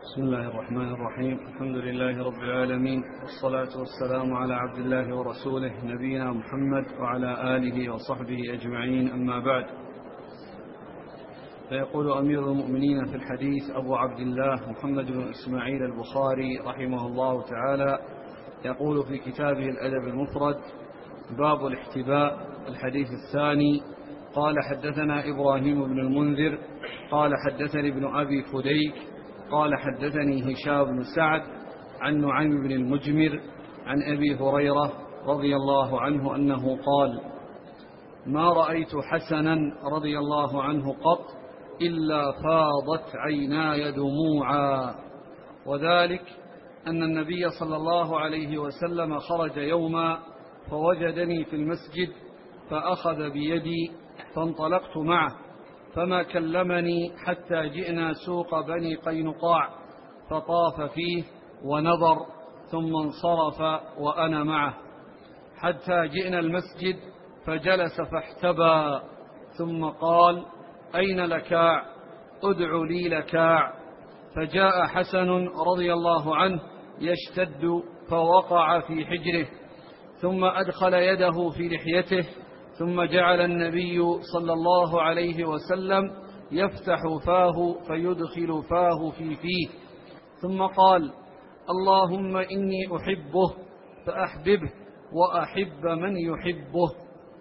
بسم الله الرحمن الرحيم. الحمد لله رب العالمين، والصلاة والسلام على عبد الله ورسوله نبينا محمد وعلى آله وصحبه أجمعين، أما بعد. فيقول أمير المؤمنين في الحديث أبو عبد الله محمد بن إسماعيل البخاري رحمه الله تعالى، يقول في كتابه الأدب المفرد: باب الاحتباء. الحديث الثاني: قال حدثنا إبراهيم بن المنذر قال حدثني ابن أبي فديك قال حدثني هشام بن سعد عن نعيم بن المجمر عن أبي هريرة رضي الله عنه أنه قال: ما رأيت حسنا رضي الله عنه قط إلا فاضت عيناي دموعا، وذلك أن النبي صلى الله عليه وسلم خرج يوما فوجدني في المسجد فأخذ بيدي فانطلقت معه، فما كلمني حتى جئنا سوق بني قينقاع فطاف فيه ونظر، ثم انصرف وأنا معه حتى جئنا المسجد فجلس فاحتبى، ثم قال: أين لكاع؟ ادع لي لكاع. فجاء حسن رضي الله عنه يشتد فوقع في حجره، ثم أدخل يده في لحيته، ثم جعل النبي صلى الله عليه وسلم يفتح فاه فيدخل فاه في فيه، ثم قال: اللهم إني أحبه فأحببه وأحب من يحبه.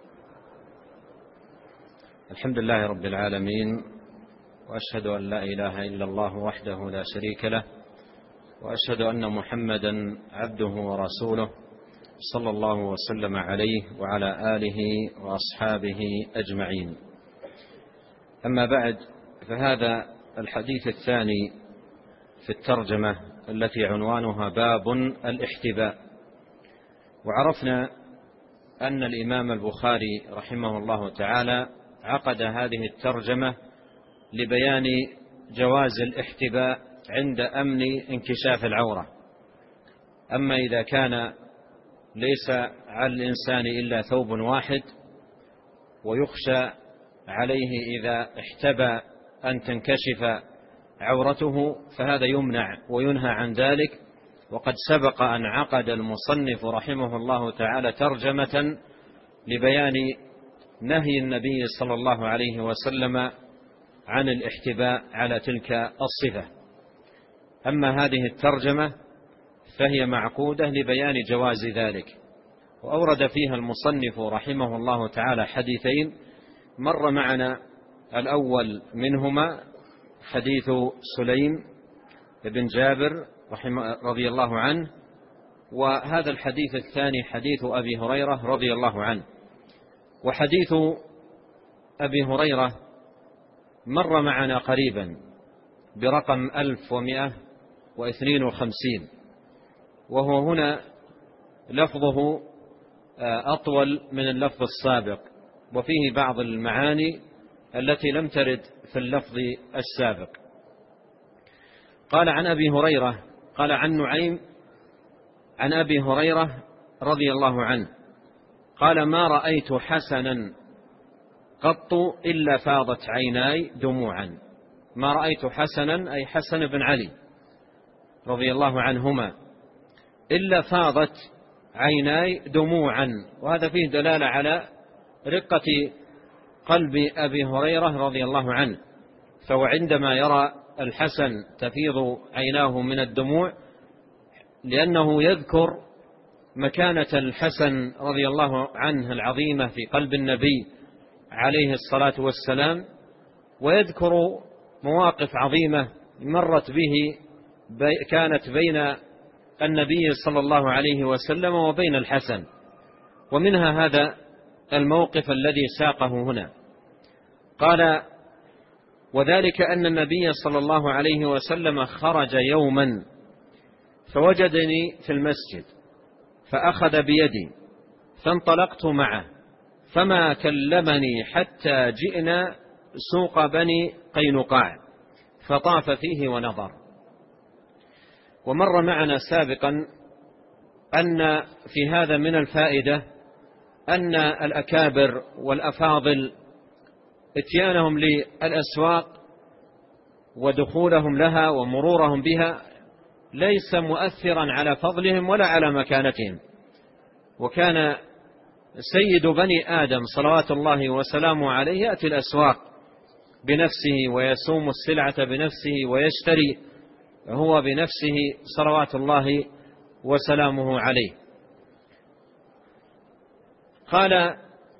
الحمد لله رب العالمين، وأشهد أن لا إله إلا الله وحده لا شريك له، وأشهد أن محمدا عبده ورسوله صلى الله وسلم عليه وعلى آله وأصحابه أجمعين. أما بعد، فهذا الحديث الثاني في الترجمة التي عنوانها باب الاحتباء. وعرفنا أن الإمام البخاري رحمه الله تعالى عقد هذه الترجمة لبيان جواز الاحتباء عند أمن انكشاف العورة. أما إذا كان ليس على الإنسان إلا ثوب واحد ويخشى عليه إذا احتبى أن تنكشف عورته، فهذا يمنع وينهى عن ذلك. وقد سبق أن عقد المصنف رحمه الله تعالى ترجمة لبيان نهي النبي صلى الله عليه وسلم عن الاحتباء على تلك الصفة. أما هذه الترجمة فهي معقودة لبيان جواز ذلك، وأورد فيها المصنف رحمه الله تعالى حديثين مر معنا. الأول منهما حديث سليم بن جابر رضي الله عنه، وهذا الحديث الثاني حديث أبي هريرة رضي الله عنه. وحديث أبي هريرة مر معنا قريبا برقم 1152، وهو هنا لفظه أطول من اللفظ السابق، وفيه بعض المعاني التي لم ترد في اللفظ السابق. قال عن أبي هريرة، قال عن نعيم عن أبي هريرة رضي الله عنه قال: ما رأيت حسنا قط إلا فاضت عيناي دموعا. ما رأيت حسنا أي حسن بن علي رضي الله عنهما إلا فاضت عيناي دموعا، وهذا فيه دلالة على رقة قلب أبي هريرة رضي الله عنه. فهو عندما يرى الحسن تفيض عيناه من الدموع، لأنه يذكر مكانة الحسن رضي الله عنه العظيمة في قلب النبي عليه الصلاة والسلام، ويذكر مواقف عظيمة مرت به كانت بين النبي صلى الله عليه وسلم وبين الحسن، ومنها هذا الموقف الذي ساقه هنا. قال: وذلك أن النبي صلى الله عليه وسلم خرج يوما فوجدني في المسجد فأخذ بيدي فانطلقت معه، فما كلمني حتى جئنا سوق بني قينقاع فطاف فيه ونظر. ومر معنا سابقا أن في هذا من الفائدة أن الأكابر والأفاضل اتيانهم للأسواق ودخولهم لها ومرورهم بها ليس مؤثرا على فضلهم ولا على مكانتهم. وكان سيد بني آدم صلوات الله وسلامه عليه يأتي الأسواق بنفسه ويسوم السلعة بنفسه ويشتري هو بنفسه صلوات الله وسلامه عليه. قال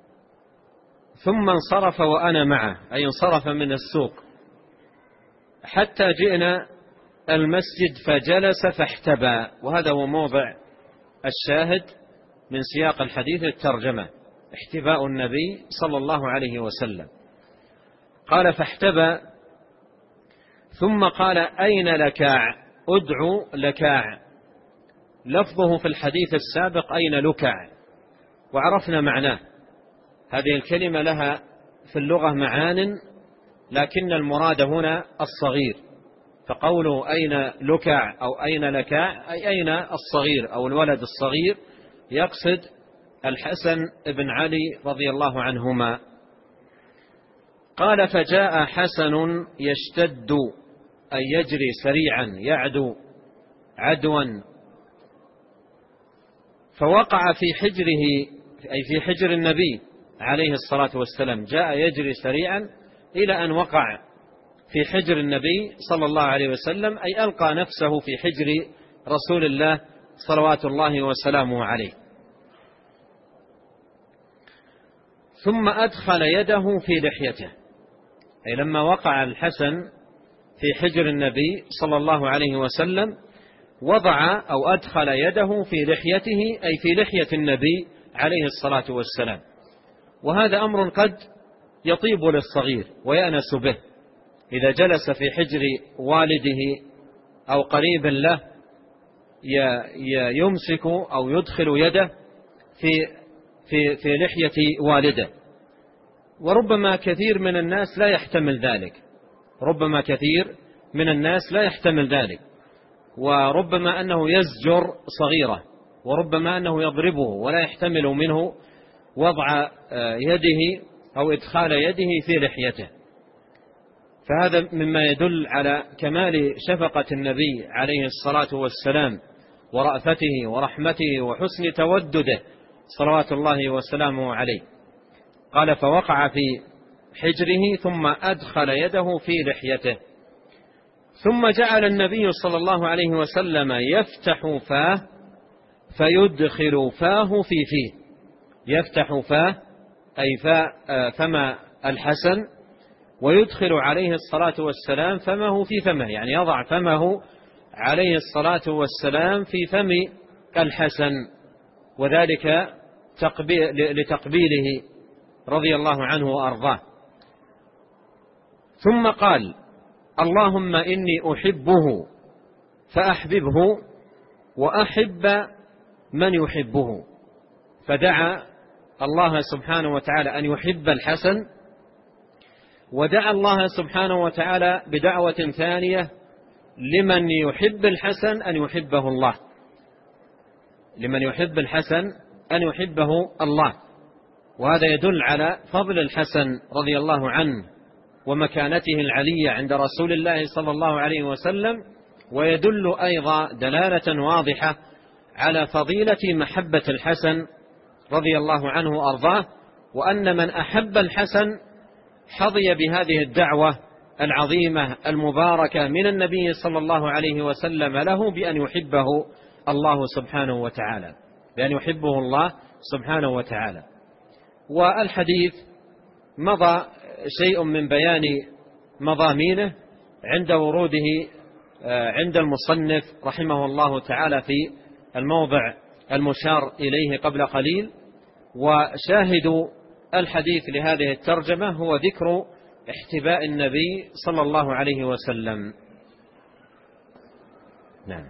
ثم انصرف وأنا معه، أي انصرف من السوق حتى جئنا المسجد فجلس فاحتبى. وهذا هو موضع الشاهد من سياق الحديث الترجمة، احتباء النبي صلى الله عليه وسلم. قال فاحتبى ثم قال أين لكاع؟ أدعو لكاع. لفظه في الحديث السابق أين لكع، وعرفنا معناه. هذه الكلمة لها في اللغة معان، لكن المراد هنا الصغير، فقوله أين لكع أو أين لكاع أي أين الصغير أو الولد الصغير، يقصد الحسن بن علي رضي الله عنهما. قال فجاء حسن يشتد أي يجري سريعا يعدو عدوا، فوقع في حجره أي في حجر النبي عليه الصلاة والسلام. جاء يجري سريعا إلى أن وقع في حجر النبي صلى الله عليه وسلم، أي ألقى نفسه في حجر رسول الله صلوات الله وسلامه عليه. ثم أدخل يده في لحيته، أي لما وقع الحسن في حجر النبي صلى الله عليه وسلم وضع أو أدخل يده في لحيته، أي في لحية النبي عليه الصلاة والسلام. وهذا أمر قد يطيب للصغير ويأنس به، إذا جلس في حجر والده أو قريب له يمسك أو يدخل يده في لحية والده. وربما كثير من الناس لا يحتمل ذلك، ربما كثير من الناس لا يحتمل ذلك، وربما أنه يزجر صغيرة، وربما أنه يضربه ولا يحتمل منه وضع يده أو إدخال يده في لحيته. فهذا مما يدل على كمال شفقة النبي عليه الصلاة والسلام ورأفته ورحمته وحسن تودده صلوات الله وسلامه عليه. قال فوقع في حجره ثم أدخل يده في لحيته. ثم جعل النبي صلى الله عليه وسلم يفتح فاه فيدخل فاه في فيه. يفتح فاه أي فم الحسن، ويدخل عليه الصلاة والسلام فمه في فمه، يعني يضع فمه عليه الصلاة والسلام في فم الحسن، وذلك لتقبيله رضي الله عنه وأرضاه. ثم قال اللهم إني أحبه فأحببه وأحب من يحبه. فدعا الله سبحانه وتعالى أن يحب الحسن، ودعا الله سبحانه وتعالى بدعوة ثانية لمن يحب الحسن أن يحبه الله، لمن يحب الحسن أن يحبه الله. وهذا يدل على فضل الحسن رضي الله عنه ومكانته العلية عند رسول الله صلى الله عليه وسلم، ويدل أيضا دلالة واضحة على فضيلة محبة الحسن رضي الله عنه وأرضاه، وأن من أحب الحسن حظي بهذه الدعوة العظيمة المباركة من النبي صلى الله عليه وسلم له بأن يحبه الله سبحانه وتعالى، بأن يحبه الله سبحانه وتعالى. والحديث مضى شيء من بيان مضامينه عند وروده عند المصنف رحمه الله تعالى في الموضع المشار إليه قبل قليل. وشاهد الحديث لهذه الترجمة هو ذكر احتباء النبي صلى الله عليه وسلم. نعم.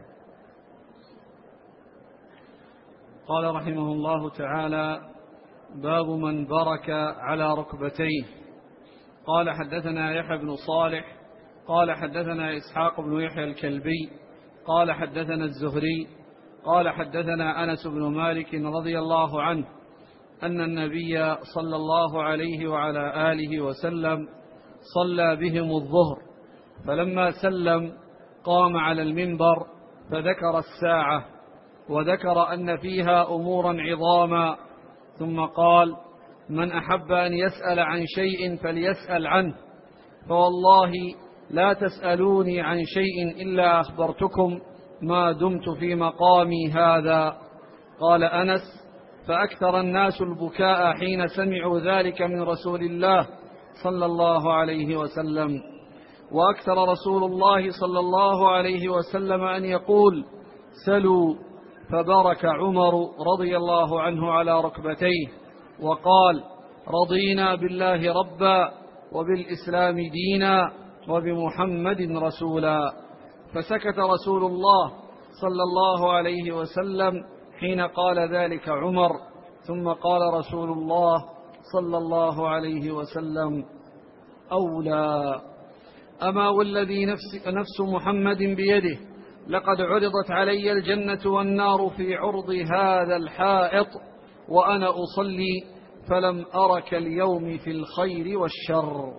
قال رحمه الله تعالى باب من برك على ركبتيه. قال حدثنا يحيى بن صالح قال حدثنا إسحاق بن يحيى الكلبي قال حدثنا الزهري قال حدثنا أنس بن مالك رضي الله عنه أن النبي صلى الله عليه وعلى آله وسلم صلى بهم الظهر فلما سلم قام على المنبر فذكر الساعة وذكر أن فيها أمورا عظاما، ثم قال: من أحب أن يسأل عن شيء فليسأل عنه، فوالله لا تسألوني عن شيء إلا أخبرتكم ما دمت في مقامي هذا. قال أنس: فأكثر الناس البكاء حين سمعوا ذلك من رسول الله صلى الله عليه وسلم، وأكثر رسول الله صلى الله عليه وسلم أن يقول: سلوا، فبرك عمر رضي الله عنه على ركبتيه وقال: رضينا بالله ربا وبالإسلام دينا وبمحمد رسولا. فسكت رسول الله صلى الله عليه وسلم حين قال ذلك عمر، ثم قال رسول الله صلى الله عليه وسلم: أولى. أما والذي نفس محمد بيده لقد عرضت علي الجنة والنار في عرض هذا الحائط وأنا أصلي فلم أرك اليوم في الخير والشر.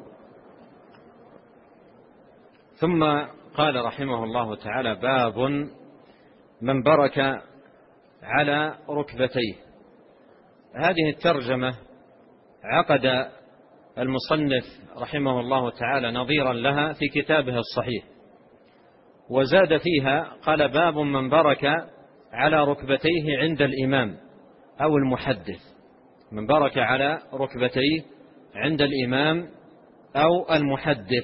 ثم قال رحمه الله تعالى: باب من برك على ركبتيه. هذه الترجمة عقد المصنف رحمه الله تعالى نظيرا لها في كتابه الصحيح، وزاد فيها قال: باب من برك على ركبتيه عند الإمام أو المحدث. من برك على ركبتيه عند الإمام أو المحدث.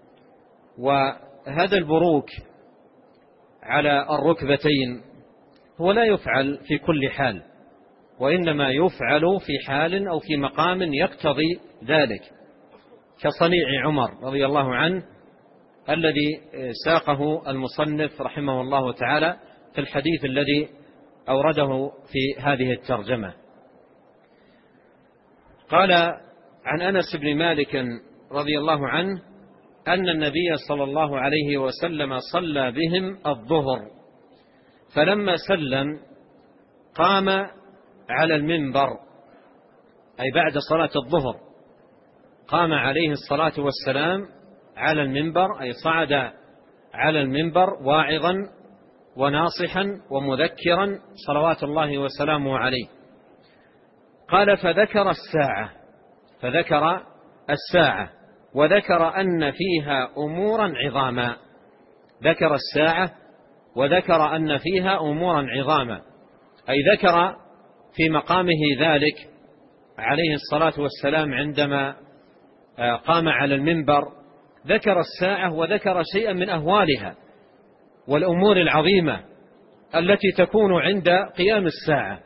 وهذا البروك على الركبتين هو لا يفعل في كل حال، وإنما يفعل في حال أو في مقام يقتضي ذلك، كصنيع عمر رضي الله عنه الذي ساقه المصنف رحمه الله تعالى في الحديث الذي أورده في هذه الترجمة. قال عن أنس بن مالك رضي الله عنه أن النبي صلى الله عليه وسلم صلى بهم الظهر، فلما سلم قام على المنبر، أي بعد صلاة الظهر قام عليه الصلاة والسلام على المنبر، أي صعد على المنبر واعظا وناصحا ومذكرا صلوات الله وسلامه عليه. قال: فذكر الساعة وذكر أن فيها أمورا عظاما. ذكر الساعة وذكر أن فيها أمورا عظاما، أي ذكر في مقامه ذلك عليه الصلاة والسلام عندما قام على المنبر، ذكر الساعة وذكر شيئا من أهوالها والأمور العظيمة التي تكون عند قيام الساعة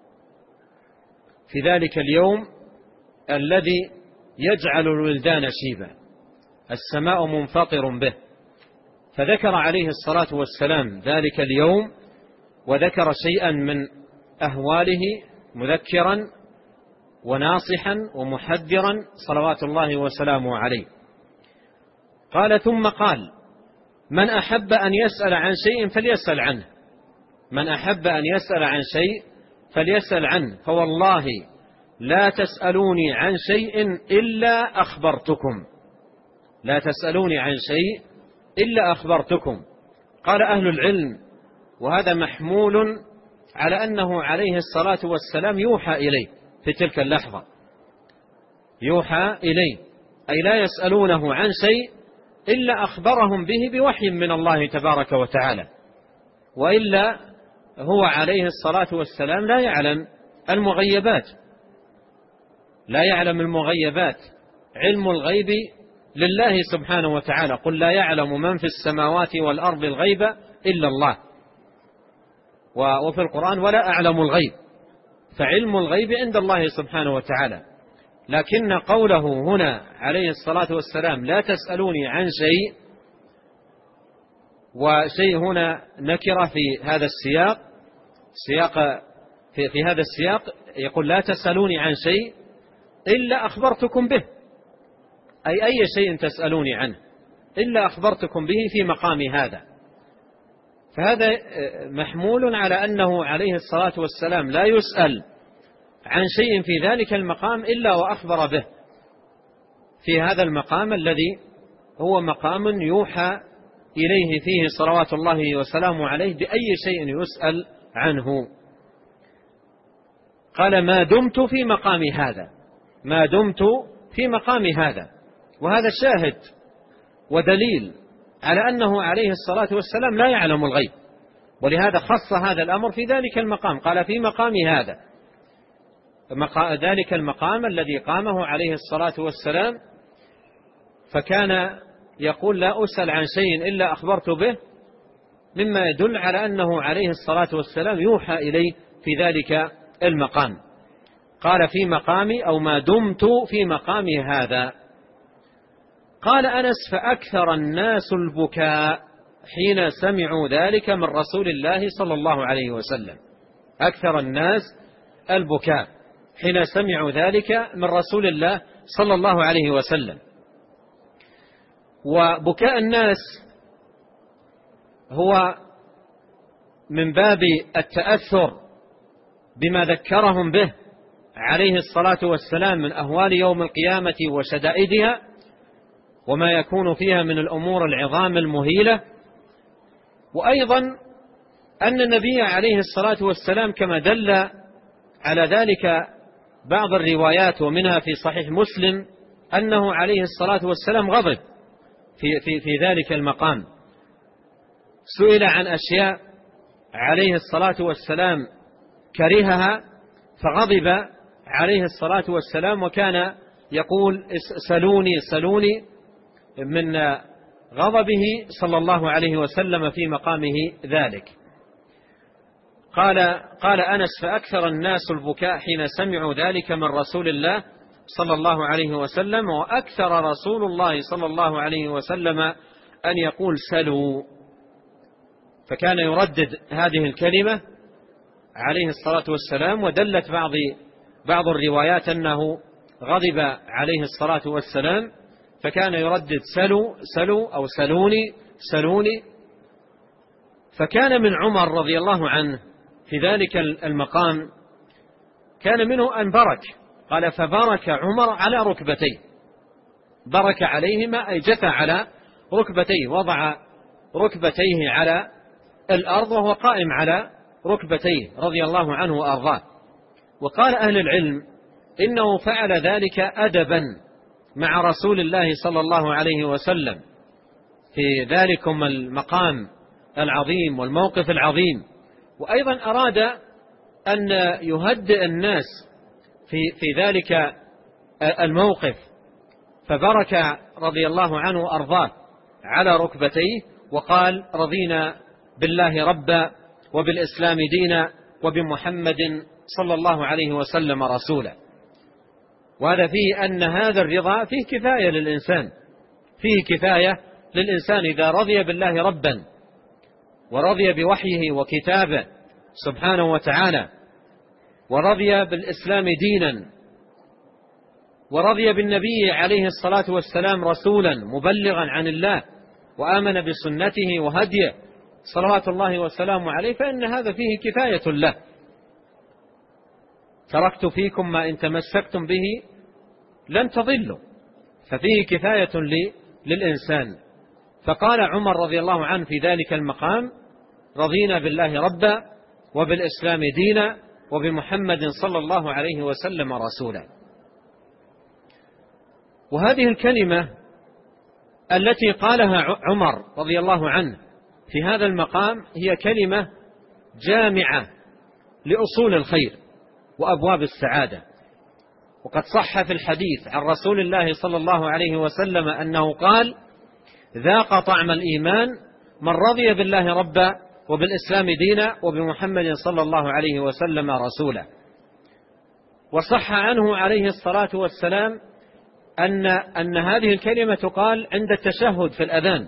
في ذلك اليوم الذي يجعل الولدان شيبا، السماء منفطر به. فذكر عليه الصلاة والسلام ذلك اليوم وذكر شيئا من أهواله مذكرا وناصحا ومحذرا صلوات الله وسلامه عليه. قال: ثم قال: من أحب أن يسأل عن شيء فليسأل عنه. من أحب أن يسأل عن شيء فليسأل عنه، فوالله لا تسألوني عن شيء إلا أخبرتكم. لا تسألوني عن شيء إلا أخبرتكم. قال أهل العلم: وهذا محمول على أنه عليه الصلاة والسلام يوحى إليه في تلك اللحظة، يوحى إليه، أي لا يسألونه عن شيء إلا أخبرهم به بوحي من الله تبارك وتعالى، وإلا هو عليه الصلاة والسلام لا يعلم المغيبات، لا يعلم المغيبات. علم الغيب لله سبحانه وتعالى: قل لا يعلم من في السماوات والأرض الغيب إلا الله. وفي القرآن: ولا أعلم الغيب. فعلم الغيب عند الله سبحانه وتعالى. لكن قوله هنا عليه الصلاة والسلام: لا تسألوني عن شيء، وشيء هنا نكرة في هذا السياق، في هذا السياق يقول: لا تسألوني عن شيء إلا أخبرتكم به، أي شيء تسألوني عنه إلا أخبرتكم به في مقام هذا. فهذا محمول على أنه عليه الصلاة والسلام لا يسأل عن شيء في ذلك المقام إلا وأخبر به في هذا المقام الذي هو مقام يوحى إليه فيه صلوات الله وسلامه عليه بأي شيء يسأل عنه. قال ما دمت في مقام هذا، ما دمت في مقام هذا. وهذا شاهد ودليل على أنه عليه الصلاة والسلام لا يعلم الغيب، ولهذا خص هذا الأمر في ذلك المقام. قال في مقام هذا، ذلك المقام الذي قامه عليه الصلاة والسلام، فكان يقول لا أسأل عن شيء إلا أخبرت به، مما يدل على أنه عليه الصلاة والسلام يوحى إليه في ذلك المقام. قال في مقامي أو ما دمت في مقامي هذا. قال أنس فأكثر الناس البكاء حين سمعوا ذلك من رسول الله صلى الله عليه وسلم. أكثر الناس البكاء حين سمعوا ذلك من رسول الله صلى الله عليه وسلم. وبكاء الناس هو من باب التأثر بما ذكرهم به عليه الصلاة والسلام من أهوال يوم القيامة وشدائدها وما يكون فيها من الأمور العظام المهيلة. وأيضا أن النبي عليه الصلاة والسلام كما دل على ذلك بعض الروايات ومنها في صحيح مسلم أنه عليه الصلاة والسلام غضب في ذلك المقام. سئل عن أشياء عليه الصلاة والسلام كرهها فغضب عليه الصلاة والسلام، وكان يقول سلوني سلوني من غضبه صلى الله عليه وسلم في مقامه ذلك. قال أنس فأكثر الناس البكاء حين سمعوا ذلك من رسول الله صلى الله عليه وسلم، وأكثر رسول الله صلى الله عليه وسلم أن يقول سلوا، فكان يردد هذه الكلمة عليه الصلاة والسلام. ودلت بعض الروايات أنه غضب عليه الصلاة والسلام فكان يردد سلوا سلوا أو سلوني سلوني. فكان من عمر رضي الله عنه في ذلك المقام كان منه أن برك، قال فبارك عمر على ركبتيه، برك عليهما أي جثى على ركبتيه، وضع ركبتيه على الأرض وهو قائم على ركبتيه رضي الله عنه وأرضاه. وقال أهل العلم إنه فعل ذلك أدبا مع رسول الله صلى الله عليه وسلم في ذلكم المقام العظيم والموقف العظيم. وأيضا أراد أن يهدئ الناس في ذلك الموقف، فبرك رضي الله عنه وأرضاه على ركبتيه وقال رضينا بالله ربا وبالإسلام دينا وبمحمد صلى الله عليه وسلم رسولا. وهذا فيه أن هذا الرضا فيه كفاية للإنسان، فيه كفاية للإنسان إذا رضي بالله ربا ورضي بوحيه وكتابه سبحانه وتعالى، ورضي بالإسلام دينا، ورضي بالنبي عليه الصلاة والسلام رسولا مبلغا عن الله، وآمن بسنته وهديه صلوات الله وسلامه عليه، فإن هذا فيه كفاية له. تركت فيكم ما إن تمسكتم به لن تضلوا، ففيه كفاية للإنسان. فقال عمر رضي الله عنه في ذلك المقام رضينا بالله ربا وبالإسلام دينا وبمحمد صلى الله عليه وسلم رسولا. وهذه الكلمة التي قالها عمر رضي الله عنه في هذا المقام هي كلمة جامعة لأصول الخير وأبواب السعادة. وقد صح في الحديث عن رسول الله صلى الله عليه وسلم أنه قال ذاق طعم الإيمان من رضي بالله ربا وبالإسلام دينا وبمحمد صلى الله عليه وسلم رسولا. وصح عنه عليه الصلاة والسلام أن هذه الكلمة تقال عند التشهد في الأذان،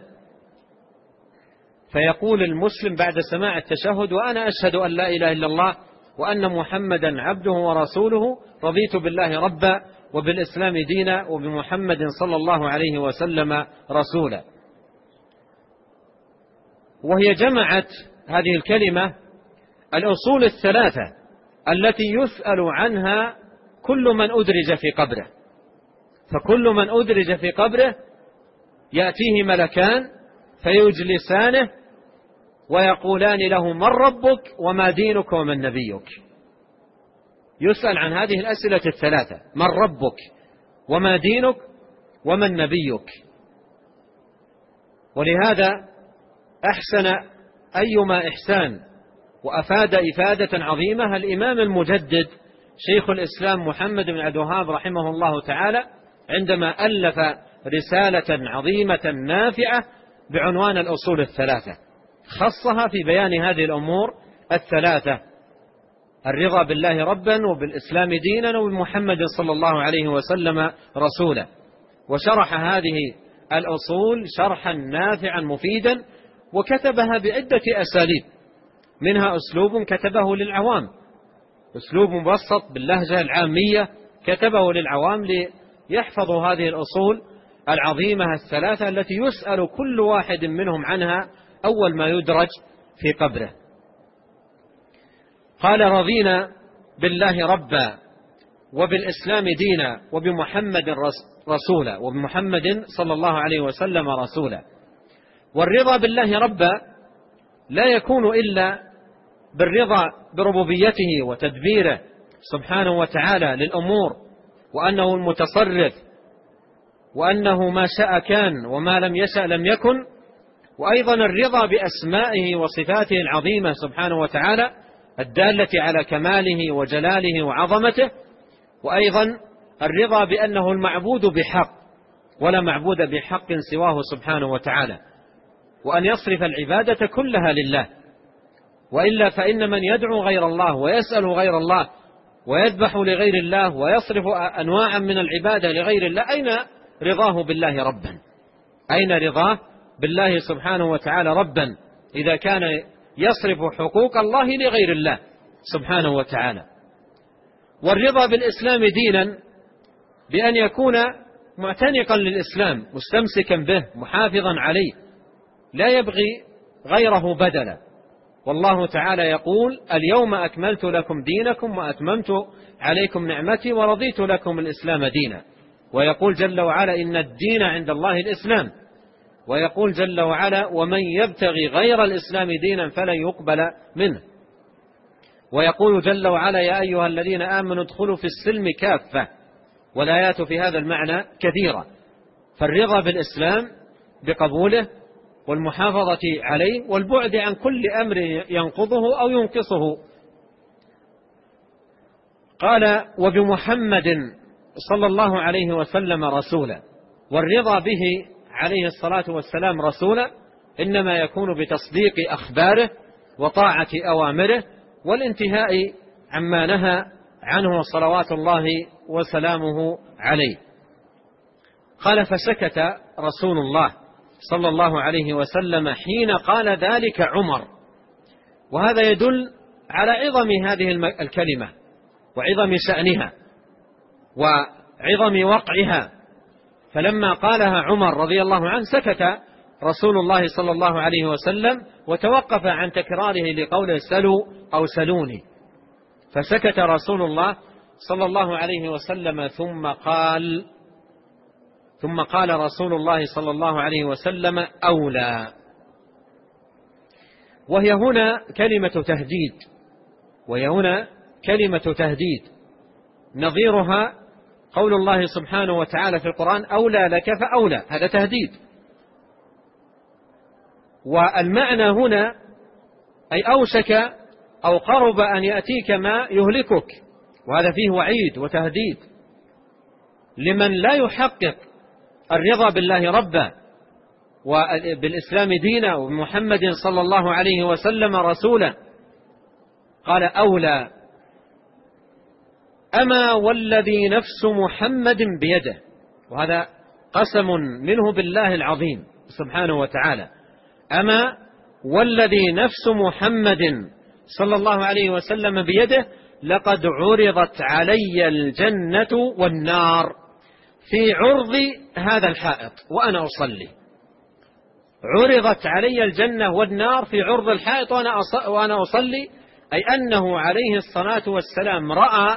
فيقول المسلم بعد سماع التشهد وأنا أشهد أن لا إله إلا الله وأن محمدا عبده ورسوله رضيت بالله ربا وبالإسلام دينا وبمحمد صلى الله عليه وسلم رسولا. وهي جمعت هذه الكلمة الأصول الثلاثة التي يسأل عنها كل من أدرج في قبره. فكل من أدرج في قبره يأتيه ملكان فيجلسانه ويقولان له: من ربك وما دينك ومن نبيك؟ يسأل عن هذه الأسئلة الثلاثة: من ربك وما دينك ومن نبيك. ولهذا أحسن أيما إحسان وأفاد إفادة عظيمة الإمام المجدد شيخ الإسلام محمد بن عبد الوهاب رحمه الله تعالى عندما ألف رسالة عظيمة نافعة بعنوان الأصول الثلاثة، خصها في بيان هذه الأمور الثلاثة: الرضا بالله ربا وبالإسلام دينا وبمحمد صلى الله عليه وسلم رسولا. وشرح هذه الأصول شرحا نافعا مفيدا، وكتبها بعدة أساليب، منها أسلوب كتبه للعوام، أسلوب مبسط باللهجة العامية كتبه للعوام ليحفظوا هذه الأصول العظيمة الثلاثة التي يسأل كل واحد منهم عنها أول ما يدرج في قبره. قال: رضينا بالله ربا وبالإسلام دينا وبمحمد رسولا، وبمحمد صلى الله عليه وسلم رسولا. والرضا بالله ربا لا يكون إلا بالرضا بربوبيته وتدبيره سبحانه وتعالى للأمور، وأنه المتصرف، وأنه ما شاء كان وما لم يشأ لم يكن. وأيضا الرضا بأسمائه وصفاته العظيمة سبحانه وتعالى الدالة على كماله وجلاله وعظمته. وأيضا الرضا بأنه المعبود بحق ولا معبود بحق سواه سبحانه وتعالى، وأن يصرف العبادة كلها لله، وإلا فإن من يدعو غير الله ويسأل غير الله ويذبح لغير الله ويصرف أنواعا من العبادة لغير الله، أين رضاه بالله ربا؟ أين رضاه بالله سبحانه وتعالى ربا إذا كان يصرف حقوق الله لغير الله سبحانه وتعالى؟ والرضا بالإسلام دينا بأن يكون معتنقا للإسلام مستمسكا به محافظا عليه لا يبغي غيره بدلا. والله تعالى يقول: اليوم أكملت لكم دينكم وأتممت عليكم نعمتي ورضيت لكم الإسلام دينا. ويقول جل وعلا: إن الدين عند الله الإسلام. ويقول جل وعلا: ومن يبتغي غير الإسلام دينا فلن يقبل منه. ويقول جل وعلا: يا أيها الذين آمنوا ادخلوا في السلم كافة. والآيات في هذا المعنى كثيرة. فالرضا بالإسلام بقبوله والمحافظة عليه والبعد عن كل أمر ينقضه أو ينقصه. قال: وبمحمد صلى الله عليه وسلم رسولا. والرضا به عليه الصلاة والسلام رسولا إنما يكون بتصديق أخباره وطاعة أوامره والانتهاء عما نهى عنه صلوات الله وسلامه عليه. قال: فسكت رسول الله صلى الله عليه وسلم حين قال ذلك عمر. وهذا يدل على عظم هذه الكلمة وعظم شأنها وعظم وقعها. فلما قالها عمر رضي الله عنه سكت رسول الله صلى الله عليه وسلم وتوقف عن تكراره لقوله: سلوا أو سلوني. فسكت رسول الله صلى الله عليه وسلم ثم قال رسول الله صلى الله عليه وسلم: أولى. وهي هنا كلمة تهديد نظيرها قول الله سبحانه وتعالى في القرآن: أولى لك فأولى. هذا تهديد. والمعنى هنا أي أوشك أو قرب أن يأتيك ما يهلكك، وهذا فيه وعيد وتهديد لمن لا يحقق الرضا بالله ربا وبالإسلام دينا وبمحمد صلى الله عليه وسلم رسولا. قال: أولى. أما والذي نفس محمد بيده. وهذا قسم منه بالله العظيم سبحانه وتعالى. أما والذي نفس محمد صلى الله عليه وسلم بيده لقد عرضت علي الجنة والنار في عرض هذا الحائط وأنا أصلي. عرضت علي الجنة والنار في عرض الحائط وأنا أصلي، أي أنه عليه الصلاة والسلام رأى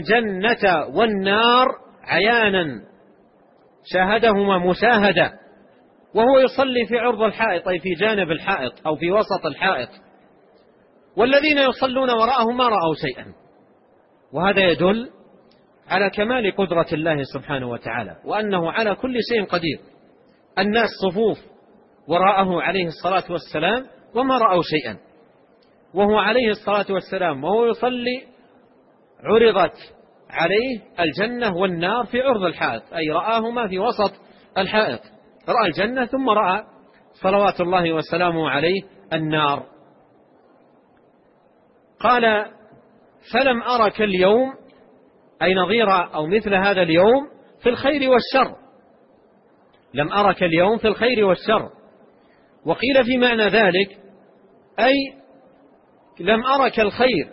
الجنة والنار عيانا، شاهدهما مشاهدة وهو يصلي في عرض الحائط أي في جانب الحائط أو في وسط الحائط، والذين يصلون وراءه ما رأوا شيئا. وهذا يدل على كمال قدرة الله سبحانه وتعالى، وأنه على كل شيء قدير. الناس صفوف وراءه عليه الصلاة والسلام وما رأوا شيئا، وهو عليه الصلاة والسلام وهو يصلي عرضت عليه الجنة والنار في عرض الحائط، أي رآهما في وسط الحائط، رأى الجنة ثم رأى صلوات الله وسلامه عليه النار. قال: فلم أرك اليوم، أي نظير أو مثل هذا اليوم، في الخير والشر. لم أرك اليوم في الخير والشر. وقيل في معنى ذلك أي لم أرك الخير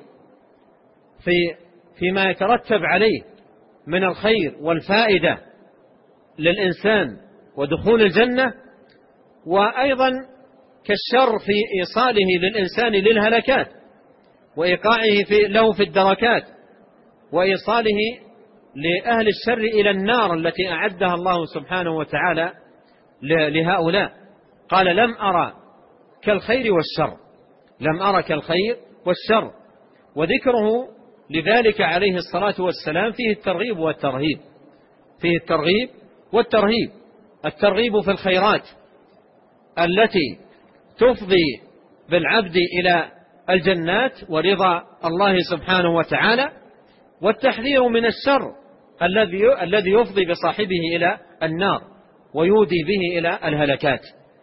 فيما يترتب عليه من الخير والفائدة للإنسان ودخول الجنة، وأيضا كالشر في إيصاله للإنسان للهلكات وإيقاعه له في الدركات وإيصاله لأهل الشر إلى النار التي أعدها الله سبحانه وتعالى لهؤلاء. قال: لم أرى كالخير والشر، لم أرى كالخير والشر. وذكره لذلك عليه الصلاة والسلام فيه الترغيب والترهيب، فيه الترغيب والترهيب. الترغيب في الخيرات التي تفضي بالعبد إلى الجنات ورضا الله سبحانه وتعالى، والتحذير من الشر الذي يفضي بصاحبه إلى النار ويودي به إلى الهلكات.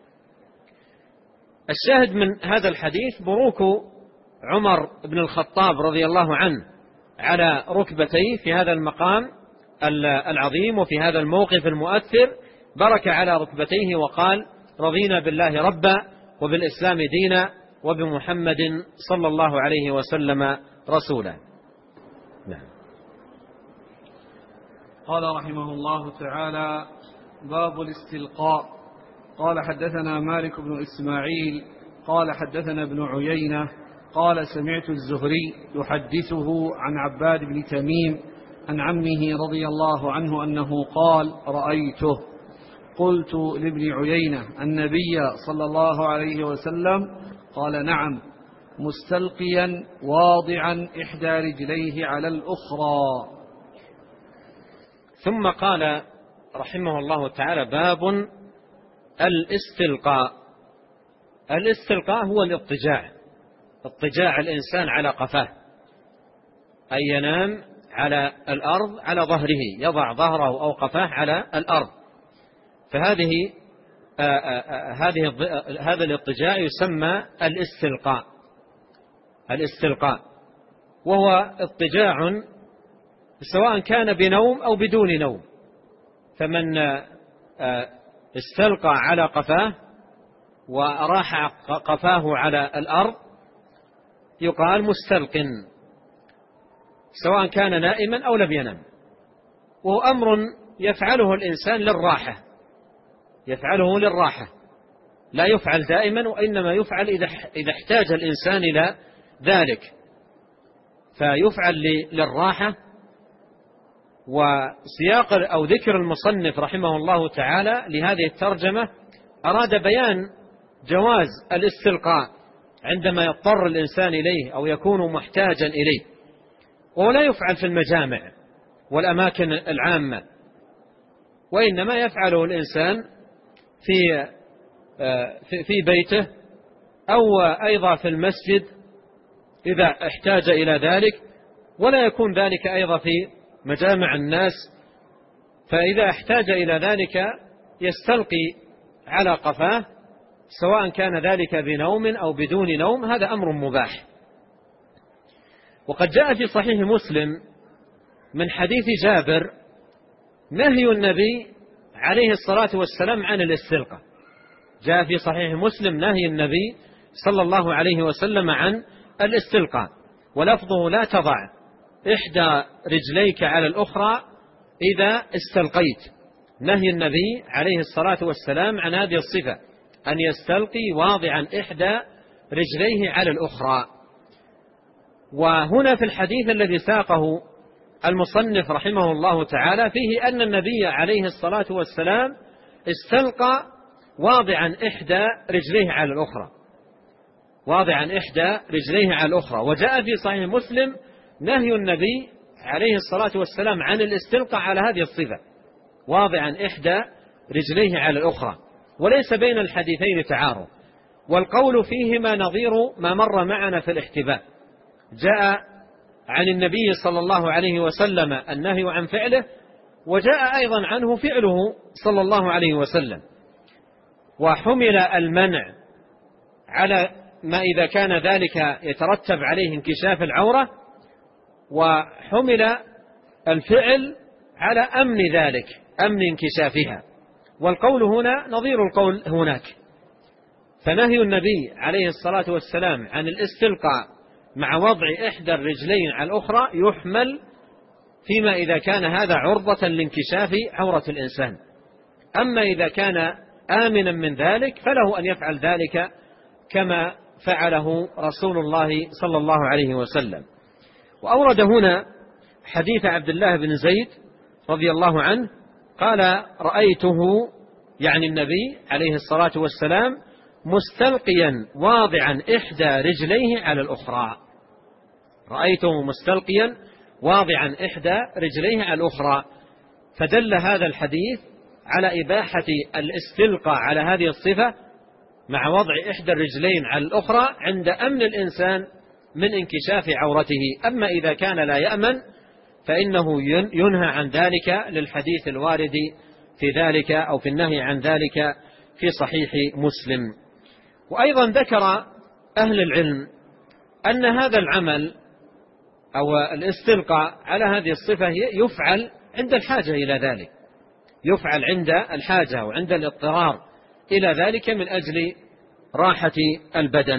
الشاهد من هذا الحديث بروك عمر بن الخطاب رضي الله عنه على ركبتيه في هذا المقام العظيم وفي هذا الموقف المؤثر، برك على ركبتيه وقال: رضينا بالله ربا وبالإسلام دينا وبمحمد صلى الله عليه وسلم رسولا. نعم. قال رحمه الله تعالى: باب الاستلقاء. قال: حدثنا مالك بن إسماعيل قال: حدثنا ابن عيينة قال: سمعت الزهري يحدثه عن عباد بن تميم عن عمه رضي الله عنه أنه قال: رأيته. قلت لابن عيينة: النبي صلى الله عليه وسلم؟ قال: نعم، مستلقيا واضعا إحدى رجليه على الأخرى. ثم قال رحمه الله تعالى: باب الاستلقاء. الاستلقاء هو الاضطجاع، اضطجاع الإنسان على قفاه، أي ينام على الأرض على ظهره، يضع ظهره أو قفاه على الأرض. فهذه هذا الاضطجاع يسمى الاستلقاء. الاستلقاء وهو اضطجاع سواء كان بنوم أو بدون نوم. فمن استلقى على قفاه وراح قفاه على الأرض يقال مستلق، سواء كان نائما أو لم ينم. وهو أمر يفعله الإنسان للراحة، يفعله للراحة، لا يفعل دائما، وإنما يفعل إذا احتاج الإنسان إلى ذلك، فيفعل للراحة. وسياق أو ذكر المصنف رحمه الله تعالى لهذه الترجمة أراد بيان جواز الاستلقاء عندما يضطر الإنسان إليه أو يكون محتاجا إليه، ولا يفعل في المجامع والأماكن العامة، وإنما يفعله الإنسان في بيته أو أيضا في المسجد إذا احتاج إلى ذلك، ولا يكون ذلك أيضا في مجامع الناس. فإذا احتاج إلى ذلك يستلقي على قفاه، سواء كان ذلك بنوم أو بدون نوم، هذا أمر مباح. وقد جاء في صحيح مسلم من حديث جابر نهي النبي عليه الصلاة والسلام عن الاستلقاء. جاء في صحيح مسلم نهي النبي صلى الله عليه وسلم عن الاستلقاء، ولفظه: لا تضع إحدى رجليك على الأخرى إذا استلقيت. نهي النبي عليه الصلاة والسلام عن هذه الصفة، أن يستلقي واضعا إحدى رجليه على الأخرى. وهنا في الحديث الذي ساقه المصنف رحمه الله تعالى فيه أن النبي عليه الصلاة والسلام استلقى واضعا إحدى رجليه على الأخرى، واضعا إحدى رجليه على الأخرى. وجاء في صحيح مسلم نهي النبي عليه الصلاة والسلام عن الاستلقاء على هذه الصفة، واضعا إحدى رجليه على الأخرى، وليس بين الحديثين تعارض، والقول فيهما نظير ما مر معنا في الاحتباء. جاء عن النبي صلى الله عليه وسلم النهي عن فعله، وجاء أيضا عنه فعله صلى الله عليه وسلم. وحمل المنع على ما إذا كان ذلك يترتب عليه انكشاف العورة، وحمل الفعل على أمن ذلك، أمن انكشافها، والقول هنا نظير القول هناك. فنهي النبي عليه الصلاة والسلام عن الاستلقاء مع وضع إحدى الرجلين على الأخرى يحمل فيما إذا كان هذا عرضة لانكشاف عورة الإنسان. أما إذا كان آمنا من ذلك فله أن يفعل ذلك كما فعله رسول الله صلى الله عليه وسلم. وأورد هنا حديث عبد الله بن زيد رضي الله عنه قال: رأيته، يعني النبي عليه الصلاة والسلام، مستلقيا واضعا إحدى رجليه على الأخرى. رأيته مستلقيا واضعا إحدى رجليه على الأخرى. فدل هذا الحديث على إباحة الاستلقاء على هذه الصفة مع وضع إحدى الرجلين على الأخرى عند أمن الإنسان من انكشاف عورته. أما إذا كان لا يأمن فإنه ينهى عن ذلك للحديث الوارد في ذلك أو في النهي عن ذلك في صحيح مسلم. وأيضا ذكر أهل العلم أن هذا العمل أو الاستلقاء على هذه الصفة يفعل عند الحاجة إلى ذلك، يفعل عند الحاجة وعند الاضطرار إلى ذلك من أجل راحة البدن.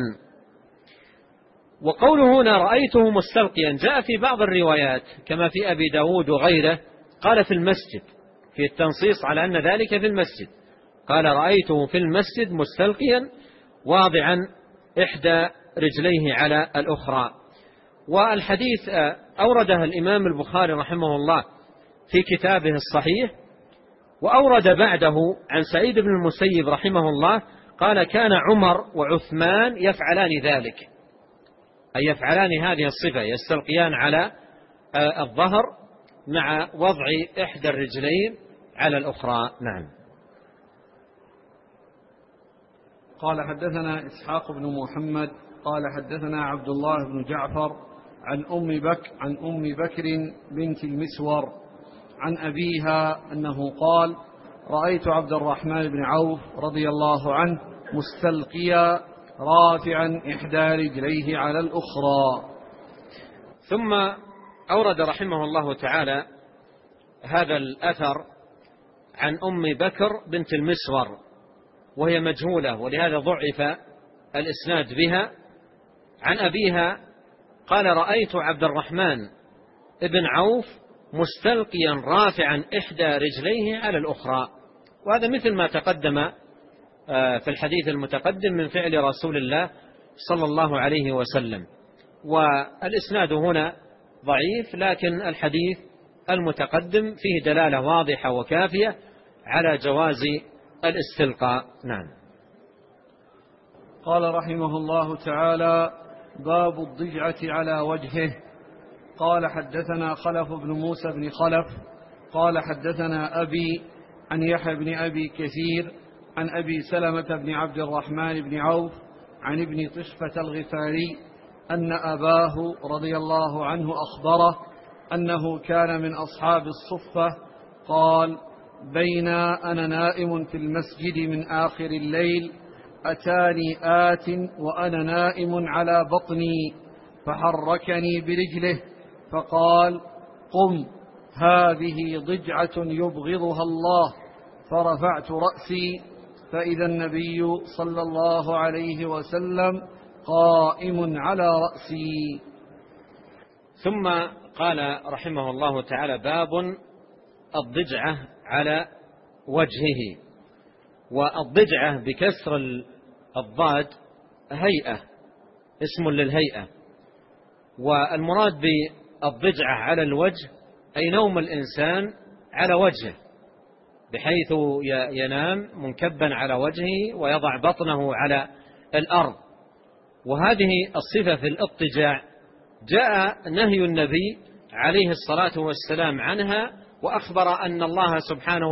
وقوله هنا رأيته مستلقيا جاء في بعض الروايات كما في أبي داود وغيره قال في المسجد، في التنصيص على أن ذلك في المسجد، قال رأيته في المسجد مستلقيا واضعا إحدى رجليه على الأخرى. والحديث أورده الإمام البخاري رحمه الله في كتابه الصحيح، وأورد بعده عن سعيد بن المسيب رحمه الله قال: كان عمر وعثمان يفعلان ذلك، أي يفعلان هذه الصفة، يستلقيان على الظهر مع وضع إحدى الرجلين على الأخرى. نعم. قال: حدثنا إسحاق بن محمد قال حدثنا عبد الله بن جعفر عن أم بكر بنت المسور عن أبيها أنه قال: رأيت عبد الرحمن بن عوف رضي الله عنه مستلقيا رافعا إحدى رجليه على الأخرى. ثم أورد رحمه الله تعالى هذا الأثر عن أم بكر بنت المسور، وهي مجهولة ولهذا ضعف الإسناد بها. عن أبيها قال: رأيت عبد الرحمن بن عوف مستلقيا رافعا إحدى رجليه على الأخرى. وهذا مثل ما تقدم في الحديث المتقدم من فعل رسول الله صلى الله عليه وسلم. والإسناد هنا ضعيف، لكن الحديث المتقدم فيه دلالة واضحة وكافية على جواز الاستلقاء. نعم. قال رحمه الله تعالى: باب الضجعة على وجهه. قال: حدثنا خلف بن موسى بن خلف قال حدثنا أبي عن يحيى بن أبي كثير عن أبي سلمة بن عبد الرحمن بن عوف عن ابن طشفة الغفاري أن أباه رضي الله عنه أخبره أنه كان من أصحاب الصفة قال: بين أنا نائم في المسجد من آخر الليل أتاني آت وأنا نائم على بطني فحركني برجله فقال: قم، هذه ضجعة يبغضها الله. فرفعت رأسي فإذا النبي صلى الله عليه وسلم قائم على رأسي. ثم قال رحمه الله تعالى: باب الضجعة على وجهه. والضجعة بكسر الضاد هيئة، اسم للهيئة. والمراد بالضجعة على الوجه أي نوم الإنسان على وجهه، بحيث ينام منكبا على وجهه ويضع بطنه على الأرض. وهذه الصفة في الاضطجاع جاء نهي النبي عليه الصلاة والسلام عنها، وأخبر أن الله سبحانه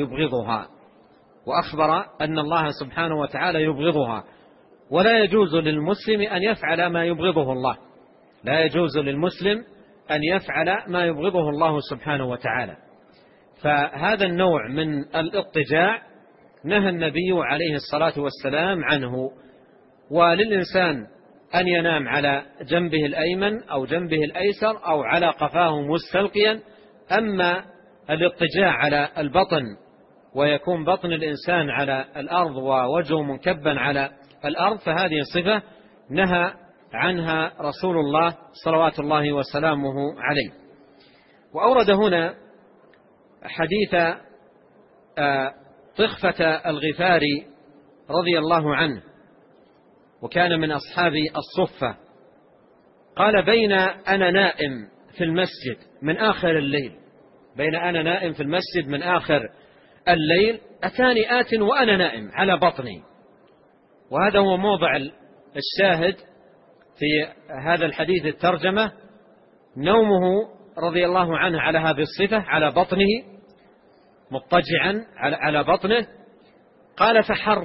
وتعالى يبغضها، ولا يجوز للمسلم أن يفعل ما يبغضه الله، لا يجوز للمسلم أن يفعل ما يبغضه الله سبحانه وتعالى. فهذا النوع من الاضطجاع نهى النبي عليه الصلاة والسلام عنه. وللإنسان أن ينام على جنبه الأيمن أو جنبه الأيسر أو على قفاه مستلقيا. أما الاضطجاع على البطن ويكون بطن الإنسان على الأرض ووجهه منكبا على الأرض، فهذه صفة نهى عنها رسول الله صلوات الله وسلامه عليه. وأورد هنا حديث طخفة الغفاري رضي الله عنه، وكان من أصحاب الصفة، قال: بين أنا نائم في المسجد من آخر الليل، بين أنا نائم في المسجد من آخر الليل أتاني آت وأنا نائم على بطني. وهذا هو موضع الشاهد في هذا الحديث الترجمة، نومه رضي الله عنه على هذه الصفة على بطنه مضطجعا على بطنه. قال: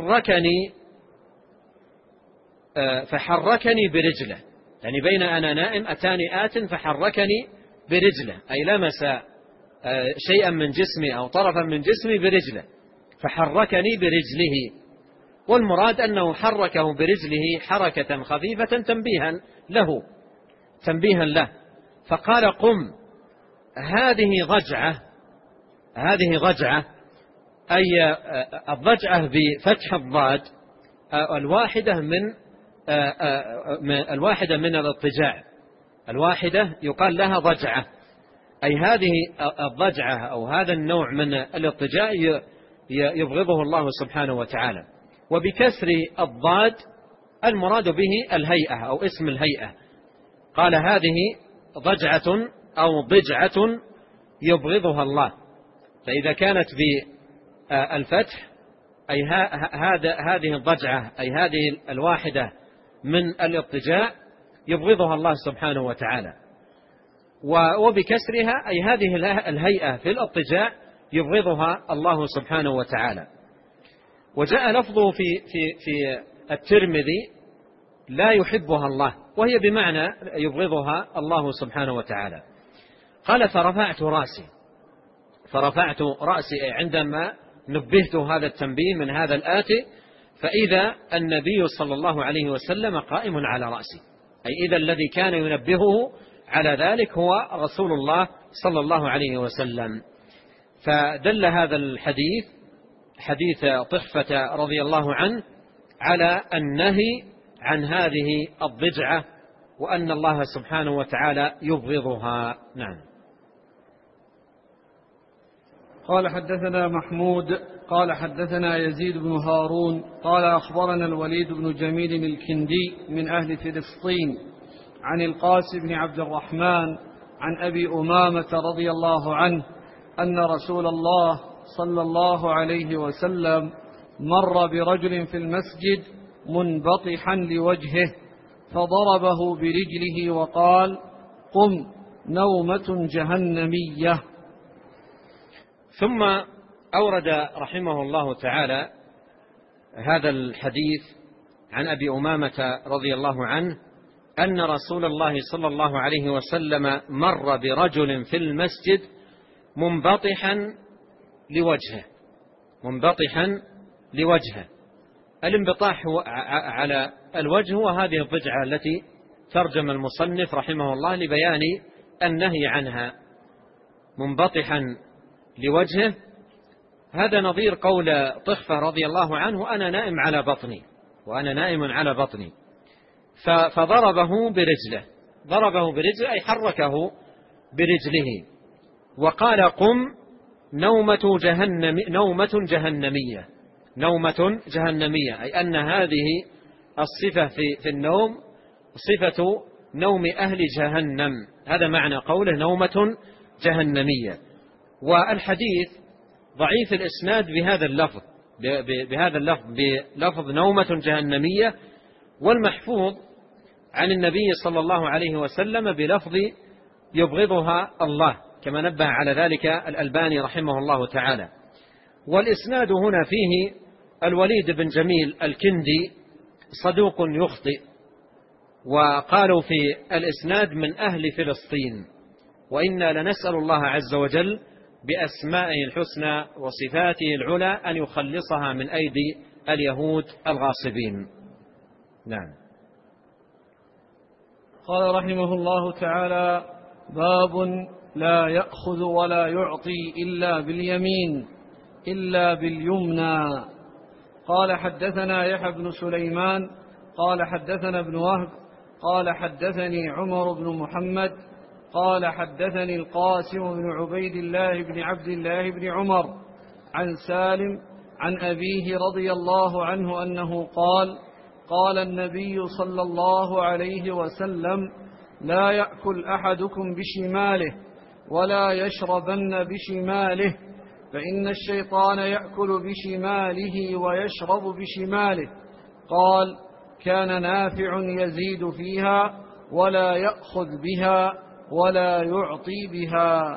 فحركني برجله، يعني بين أنا نائم أتاني آت فحركني برجله، أي لمس شيئا من جسمي أو طرفا من جسمي برجله، فحركني برجله. والمراد أنه حركه برجله حركة خفيفة تنبيها له. فقال: قم، هذه ضجعة، أي الضجعة بفتح الضاد الواحدة من الاضطجاع، الواحدة يقال لها ضجعة، أي هذه الضجعة أو هذا النوع من الاضطجاع يبغضه الله سبحانه وتعالى. وبكسر الضاد المراد به الهيئة أو اسم الهيئة. قال: هذه ضجعة أو ضجعة يبغضها الله. فإذا كانت بالفتح أي هذه الضجعة أي هذه الواحدة من الاضطجاع يبغضها الله سبحانه وتعالى، وبكسرها أي هذه الهيئة في الاضطجاع يبغضها الله سبحانه وتعالى. وجاء لفظه في الترمذي: لا يحبها الله، وهي بمعنى يبغضها الله سبحانه وتعالى. قال: فرفعت رأسي عندما نبهت هذا التنبيه من هذا الآتي، فإذا النبي صلى الله عليه وسلم قائم على رأسي، أي إذا الذي كان ينبهه على ذلك هو رسول الله صلى الله عليه وسلم. فدل هذا الحديث، حديث طخفة رضي الله عنه، على النهي عن هذه الضجعة، وأن الله سبحانه وتعالى يبغضها. نعم. قال: حدثنا محمود قال: حدثنا يزيد بن هارون قال: أخبرنا الوليد بن جميل الكندي من أهل فلسطين عن القاسم بن عبد الرحمن عن أبي أمامة رضي الله عنه أن رسول الله صلى الله عليه وسلم مر برجل في المسجد منبطحا لوجهه فضربه برجله وقال: قم، نومة جهنمية. ثم أورد رحمه الله تعالى هذا الحديث عن أبي أمامة رضي الله عنه أن رسول الله صلى الله عليه وسلم مر برجل في المسجد منبطحا لوجهه. الانبطاح على الوجه وهذه الضجعة التي ترجم المصنف رحمه الله لبيان النهي عنها. منبطحا لوجهه، هذا نظير قول طخفة رضي الله عنه: أنا نائم على بطني، فضربه برجله، أي حركه برجله، وقال: قم، نومة جهنمية، أي أن هذه الصفة في النوم صفة نوم أهل جهنم. هذا معنى قوله نومة جهنمية. والحديث ضعيف الإسناد بهذا اللفظ بلفظ نومة جهنمية، والمحفوظ عن النبي صلى الله عليه وسلم بلفظ يبغضها الله، كما نبه على ذلك الألباني رحمه الله تعالى. والإسناد هنا فيه الوليد بن جميل الكندي صدوق يخطئ، وقالوا في الإسناد من أهل فلسطين، وإنا لنسأل الله عز وجل بأسمائه الحسنى وصفاته العلى أن يخلصها من أيدي اليهود الغاصبين. نعم. قال رحمه الله تعالى: باب لا يأخذ ولا يعطي إلا باليمين إلا باليمنى. قال حدثنا يحيى بن سليمان قال حدثنا ابن وهب قال حدثني عمر بن محمد قال حدثني القاسم بن عبيد الله بن عبد الله بن عمر عن سالم عن أبيه رضي الله عنه أنه قال: قال النبي صلى الله عليه وسلم: لا يأكل أحدكم بشماله ولا يشربن بشماله، فإن الشيطان يأكل بشماله ويشرب بشماله. قال: كان نافع يزيد فيها ولا يأخذ بها ولا يعطي بها.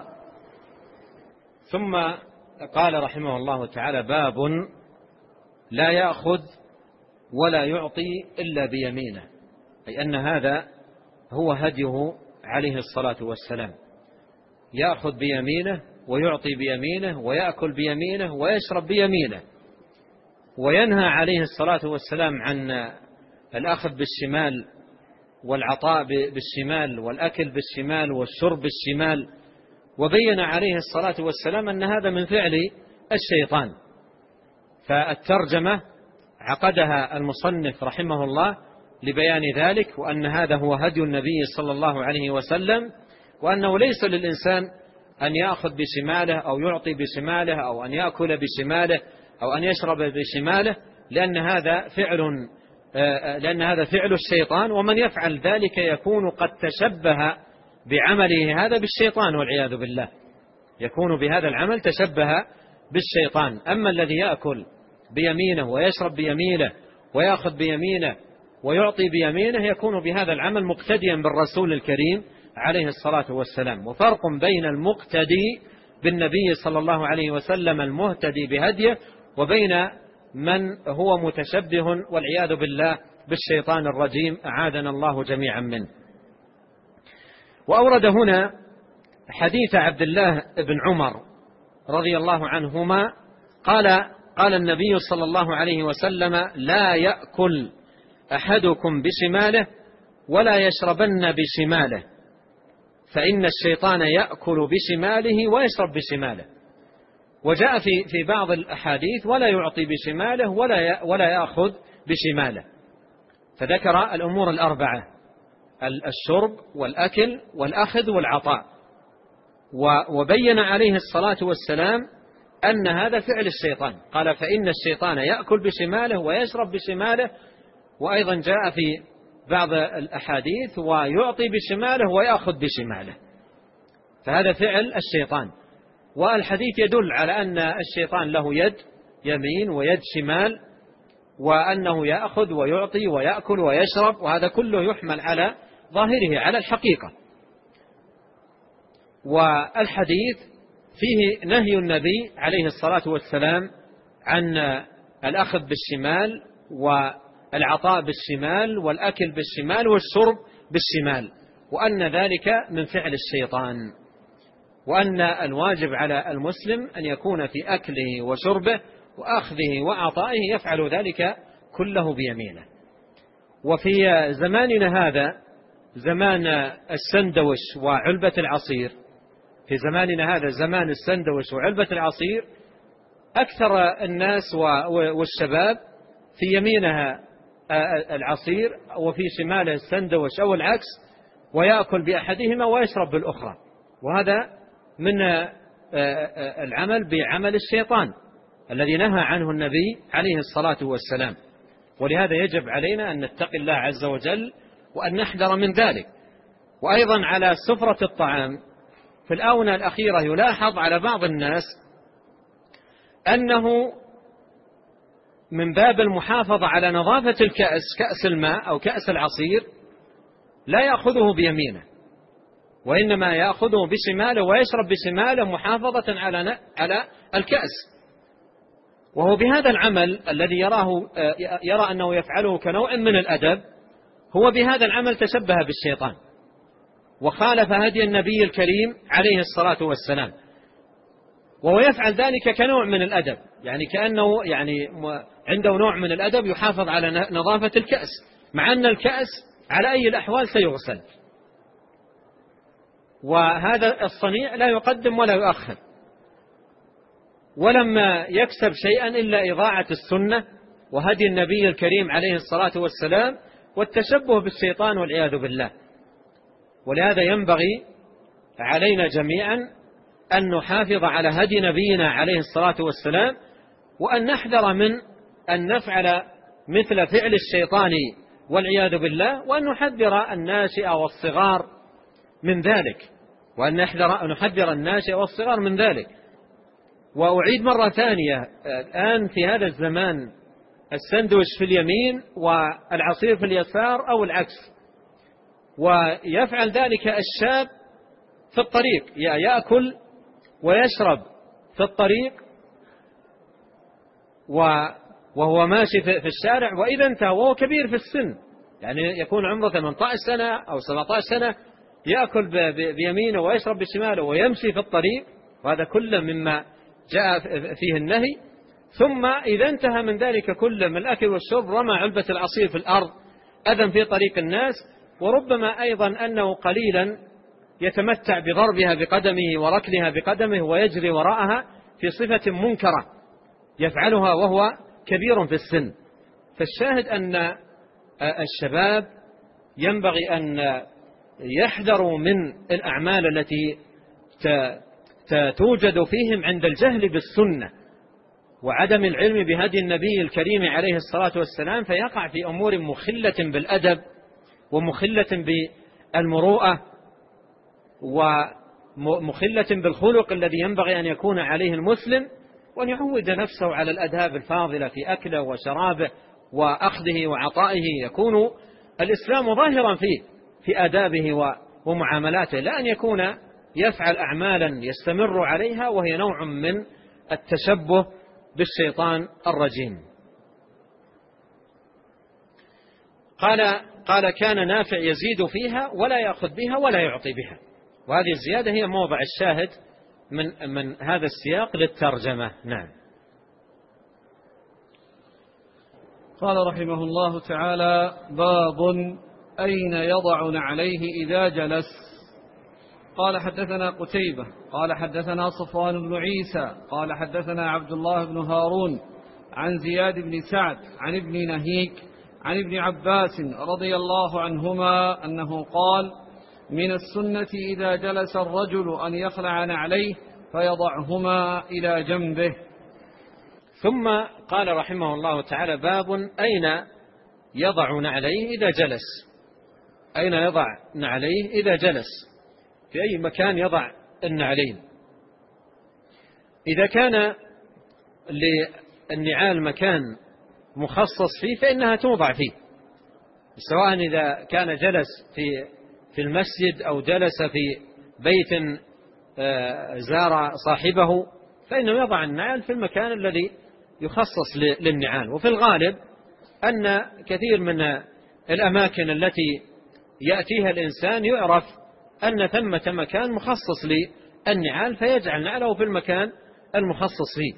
ثم قال رحمه الله تعالى: باب لا يأخذ ولا يعطي إلا بيمينه، أي أن هذا هو هديه عليه الصلاة والسلام، يأخذ بيمينه ويعطي بيمينه ويأكل بيمينه ويشرب بيمينه. وينهى عليه الصلاة والسلام عن الأخذ بالشمال والعطاء بالشمال والأكل بالشمال والشرب بالشمال، وبين عليه الصلاة والسلام أن هذا من فعل الشيطان. فالترجمة عقدها المصنف رحمه الله لبيان ذلك، وأن هذا هو هدي النبي صلى الله عليه وسلم، وأنه ليس للإنسان أن يأخذ بشماله أو يعطي بشماله أو أن يأكل بشماله أو أن يشرب بشماله، لأن هذا فعل الشيطان، ومن يفعل ذلك يكون قد تشبه بعمله هذا بالشيطان والعياذ بالله، يكون بهذا العمل تشبه بالشيطان. أما الذي يأكل بيمينه ويشرب بيمينه ويأخذ بيمينه ويعطي بيمينه يكون بهذا العمل مقتديا بالرسول الكريم عليه الصلاة والسلام. وفرق بين المقتدي بالنبي صلى الله عليه وسلم المهتدي بهديه وبين من هو متشبه والعياذ بالله بالشيطان الرجيم، أعاذنا الله جميعا منه. وأورد هنا حديث عبد الله بن عمر رضي الله عنهما قال النبي صلى الله عليه وسلم: لا يأكل أحدكم بشماله ولا يشربن بشماله، فإن الشيطان يأكل بشماله ويشرب بشماله. وجاء في بعض الأحاديث: ولا يعطي بشماله ولا يأخذ بشماله. فذكر الأمور الأربعة: الشرب والأكل والأخذ والعطاء. وبين عليه الصلاة والسلام أن هذا فعل الشيطان، قال: فإن الشيطان يأكل بشماله ويشرب بشماله. وأيضا جاء في بعض الأحاديث: ويعطي بشماله ويأخذ بشماله. فهذا فعل الشيطان. والحديث يدل على أن الشيطان له يد يمين ويد شمال، وأنه يأخذ ويعطي ويأكل ويشرب، وهذا كله يحمل على ظاهره على الحقيقة. والحديث فيه نهي النبي عليه الصلاة والسلام عن الأخذ بالشمال والعطاء بالشمال والأكل بالشمال والشرب بالشمال، وأن ذلك من فعل الشيطان، وأن الواجب على المسلم أن يكون في أكله وشربه وأخذه وعطائه يفعل ذلك كله بيمينه. وفي زماننا هذا، زمان السندوش وعلبة العصير، في زماننا هذا زمان السندوش وعلبة العصير، أكثر الناس والشباب في يمينها العصير وفي شماله السندوش أو العكس، ويأكل بأحدهما ويشرب بالأخرى. وهذا من العمل بعمل الشيطان الذي نهى عنه النبي عليه الصلاة والسلام. ولهذا يجب علينا أن نتقي الله عز وجل وأن نحذر من ذلك. وأيضا على سفرة الطعام في الآونة الأخيرة يلاحظ على بعض الناس أنه من باب المحافظة على نظافة الكأس، كأس الماء أو كأس العصير، لا يأخذه بيمينه، وإنما يأخذه بشماله ويشرب بشماله محافظة على الكأس. وهو بهذا العمل الذي يرى أنه يفعله كنوع من الأدب، هو بهذا العمل تشبه بالشيطان وخالف هدي النبي الكريم عليه الصلاة والسلام، وهو يفعل ذلك كنوع من الأدب، يعني كأنه عنده نوع من الأدب يحافظ على نظافة الكأس، مع أن الكأس على أي الأحوال سيغسل. وهذا الصنيع لا يقدم ولا يؤخر، ولما يكسب شيئا إلا إضاعة السنة وهدي النبي الكريم عليه الصلاة والسلام والتشبه بالشيطان والعياذ بالله. ولهذا ينبغي علينا جميعا أن نحافظ على هدي نبينا عليه الصلاة والسلام، وأن نحذر من أن نفعل مثل فعل الشيطان والعياذ بالله، وأن نحذر الناشئ والصغار من ذلك، وأن نحذر الناشئ والصغار من ذلك. وأعيد مرة ثانية، الآن في هذا الزمان السندويش في اليمين والعصير في اليسار أو العكس، ويفعل ذلك الشاب في الطريق، يأكل ويشرب في الطريق وهو ماشي في الشارع، وإذا انتهى وهو كبير في السن، يعني يكون عمره 18 سنة أو 17 سنة، يأكل بيمينه ويشرب بشماله ويمشي في الطريق، وهذا كله مما جاء فيه النهي. ثم إذا انتهى من ذلك كله من الأكل والشرب رمى علبة العصير في الأرض أذى في طريق الناس، وربما أيضا أنه قليلا يتمتع بضربها بقدمه وركلها بقدمه ويجري وراءها في صفة منكرة يفعلها وهو كبير في السن. فالشاهد أن الشباب ينبغي أن يحذروا من الأعمال التي توجد فيهم عند الجهل بالسنة وعدم العلم بهدي النبي الكريم عليه الصلاة والسلام، فيقع في أمور مخلة بالأدب ومخلة بالمروءة ومخلة بالخلق الذي ينبغي أن يكون عليه المسلم، وأن يعود نفسه على الأداب الفاضلة في أكله وشرابه وأخذه وعطائه، يكون الإسلام ظاهرا فيه في آدابه ومعاملاته، لا أن يكون يفعل أعمالا يستمر عليها وهي نوع من التشبه بالشيطان الرجيم. قال كان نافع يزيد فيها ولا يأخذ بها ولا يعطي بها، وهذه الزيادة هي موضع الشاهد من هذا السياق للترجمة. نعم. قال رحمه الله تعالى: باب أين يضع نعليه إذا جلس. قال حدثنا قتيبة قال حدثنا صفوان بن عيسى قال حدثنا عبد الله بن هارون عن زياد بن سعد عن ابن نهيك عن ابن عباس رضي الله عنهما أنه قال: من السنة إذا جلس الرجل أن يخلع نعليه فيضعهما إلى جنبه. ثم قال رحمه الله تعالى: باب أين يضع نعليه إذا جلس. أين يضع نعليه إذا جلس؟ في أي مكان يضع النعلين؟ إذا كان للنعال مكان مخصص فيه فإنها توضع فيه، سواء إذا كان جلس في المسجد أو جلس في بيت زار صاحبه فإنه يضع النعال في المكان الذي يخصص للنعال. وفي الغالب أن كثير من الأماكن التي يأتيها الإنسان يعرف أن ثمة مكان مخصص للنعال فيجعل نعله في المكان المخصص فيه.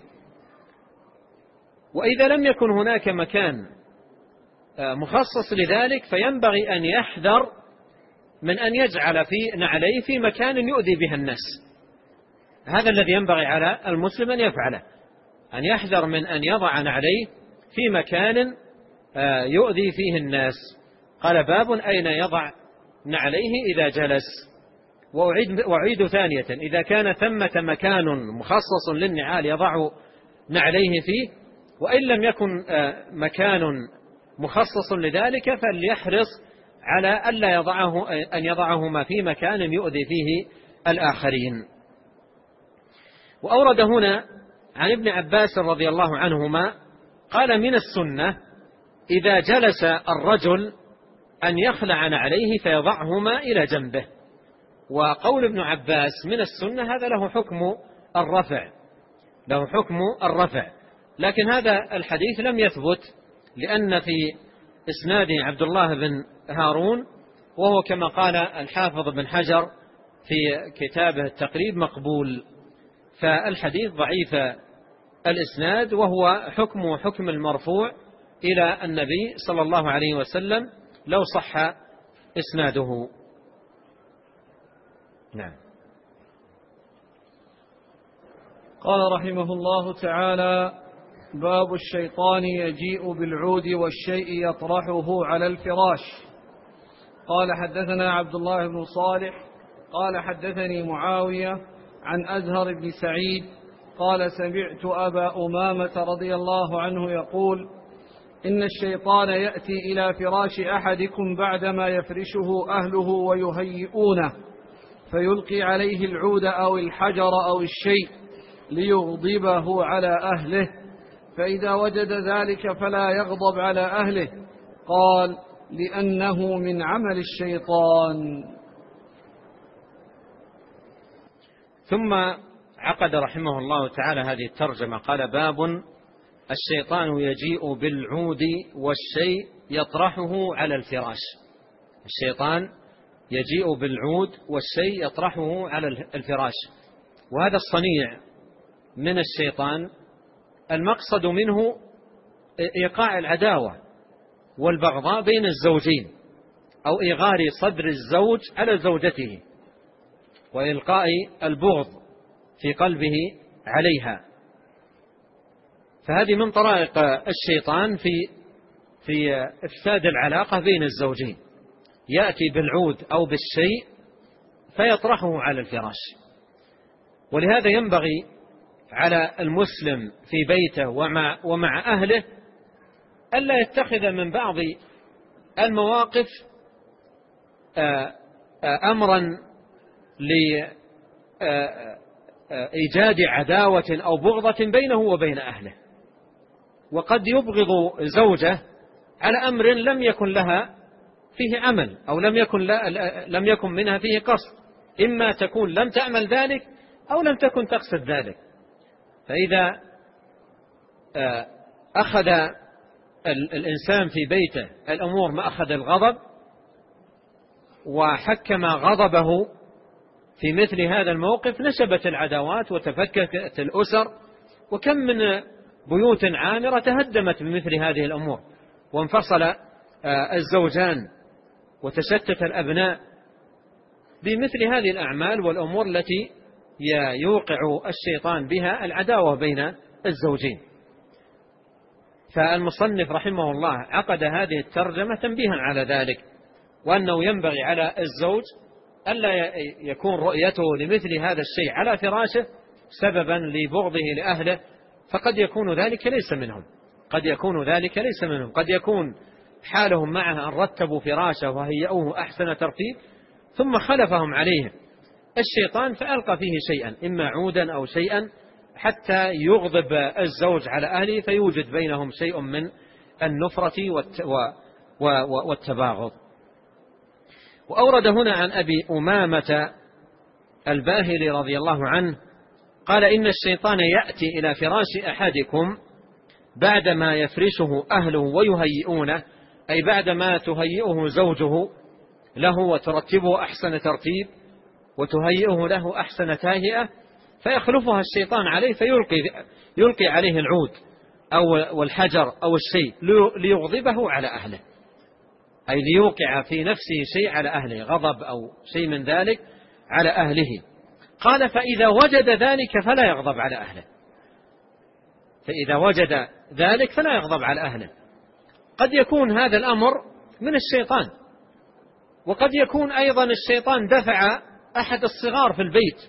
وإذا لم يكن هناك مكان مخصص لذلك فينبغي أن يحذر من أن يجعل في نعليه في مكان يؤذي بها الناس. هذا الذي ينبغي على المسلم أن يفعله، أن يحذر من أن يضع نعليه في مكان يؤذي فيه الناس. قال: باب أين يضع نعليه إذا جلس. وأعيد ثانية: إذا كان ثمة مكان مخصص للنعال يضع نعليه فيه، وإن لم يكن مكان مخصص لذلك فليحرص على ألا أن يضعهما في مكان يؤذي فيه الآخرين. وأورد هنا عن ابن عباس رضي الله عنهما قال من السنة إذا جلس الرجل أن يخلع عليه فيضعهما إلى جنبه. وقول ابن عباس من السنة هذا له حكم الرفع، لكن هذا الحديث لم يثبت، لأن في إسناده عبد الله بن هارون، وهو كما قال الحافظ بن حجر في كتابه التقريب مقبول، فالحديث ضعيف الإسناد، وهو حكم المرفوع إلى النبي صلى الله عليه وسلم لو صح إسناده. نعم. قال رحمه الله تعالى: باب الشيطان يجيء بالعود والشيء يطرحه على الفراش. قال حدثنا عبد الله بن صالح قال حدثني معاوية عن أزهر بن سعيد قال سمعت أبا أمامة رضي الله عنه يقول: إن الشيطان يأتي إلى فراش أحدكم بعدما يفرشه أهله ويهيئونه، فيلقي عليه العود أو الحجر أو الشيء ليغضبه على أهله، فإذا وجد ذلك فلا يغضب على أهله. قال: لأنه من عمل الشيطان. ثم عقد رحمه الله تعالى هذه الترجمة، قال: باب الشيطان يجيء بالعود والشيء يطرحه على الفراش. الشيطان يجيء بالعود والشيء يطرحه على الفراش، وهذا الصنيع من الشيطان المقصد منه إيقاع العداوة والبغضاء بين الزوجين، أو إغار صدر الزوج على زوجته وإلقاء البغض في قلبه عليها. فهذه من طرائق الشيطان في إفساد العلاقة بين الزوجين، يأتي بالعود أو بالشيء فيطرحه على الفراش. ولهذا ينبغي على المسلم في بيته ومع أهله ألا يتخذ من بعض المواقف أمرا لإيجاد عداوة أو بغضة بينه وبين أهله. وقد يبغض زوجه على أمر لم يكن لها فيه عمل، أو لم يكن منها فيه قصد، إما تكون لم تعمل ذلك أو لم تكن تقصد ذلك. فإذا أخذ الإنسان في بيته الأمور ما أخذ الغضب وحكم غضبه في مثل هذا الموقف، نشبت العداوات وتفككت الأسر، وكم من بيوت عامرة تهدمت بمثل هذه الأمور، وانفصل الزوجان وتشتت الأبناء بمثل هذه الأعمال والأمور التي يوقع الشيطان بها العداوة بين الزوجين. فالمصنف رحمه الله عقد هذه الترجمة تنبيها على ذلك، وأنه ينبغي على الزوج ألا يكون رؤيته لمثل هذا الشيء على فراشه سببا لبغضه لأهله، فقد يكون ذلك ليس منهم، قد يكون حالهم معه أن رتبوا فراشه وهيئوه أحسن ترتيب، ثم خلفهم عليه الشيطان فألقى فيه شيئا، إما عودا أو شيئا، حتى يغضب الزوج على أهله فيوجد بينهم شيء من النفرة والتباغض. وأورد هنا عن أبي أمامة الباهلي رضي الله عنه قال: إن الشيطان يأتي إلى فراش أحدكم بعدما يفرشه أهله ويهيئونه، أي بعدما تهيئه زوجه له وترتبه أحسن ترتيب وتهيئه له أحسن تهيئة، فيخلفها الشيطان عليه فيلقي عليه العود أو الحجر أو الشيء ليغضبه على أهله، أي ليوقع في نفسه شيء على أهله، غضب أو شيء من ذلك على أهله. قال: فإذا وجد ذلك فلا يغضب على أهله. قد يكون هذا الأمر من الشيطان، وقد يكون أيضا الشيطان دفع أحد الصغار في البيت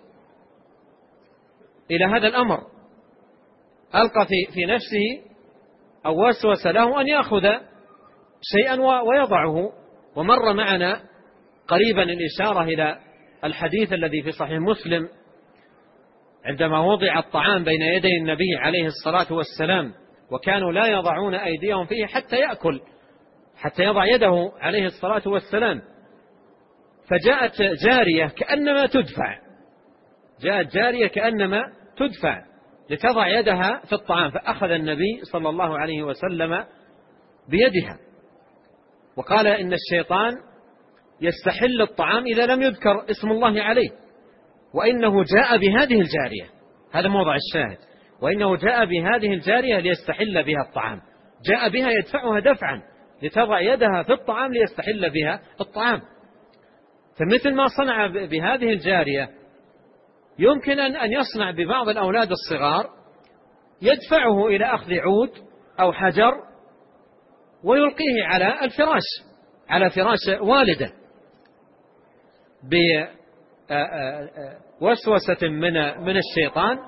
إلى هذا الأمر، ألقى في نفسه أو وسوس له أن يأخذ شيئا ويضعه. ومر معنا قريبا الإشارة إلى الحديث الذي في صحيح مسلم عندما وضع الطعام بين يدي النبي عليه الصلاة والسلام وكانوا لا يضعون أيديهم فيه حتى يأكل، حتى يضع يده عليه الصلاة والسلام، فجاءت جارية كأنما تدفع، جاءت جارية كأنما تدفع لتضع يدها في الطعام، فأخذ النبي صلى الله عليه وسلم بيدها وقال إن الشيطان يستحل الطعام إذا لم يذكر اسم الله عليه، وإنه جاء بهذه الجارية، هذا موضع الشاهد، وإنه جاء بهذه الجارية ليستحل بها الطعام، جاء بها يدفعها دفعا لتضع يدها في الطعام ليستحل بها الطعام. فمثل ما صنع بهذه الجارية يمكن أن يصنع ببعض الأولاد الصغار، يدفعه إلى أخذ عود أو حجر ويلقيه على الفراش، على فراش والده بوسوسة من الشيطان.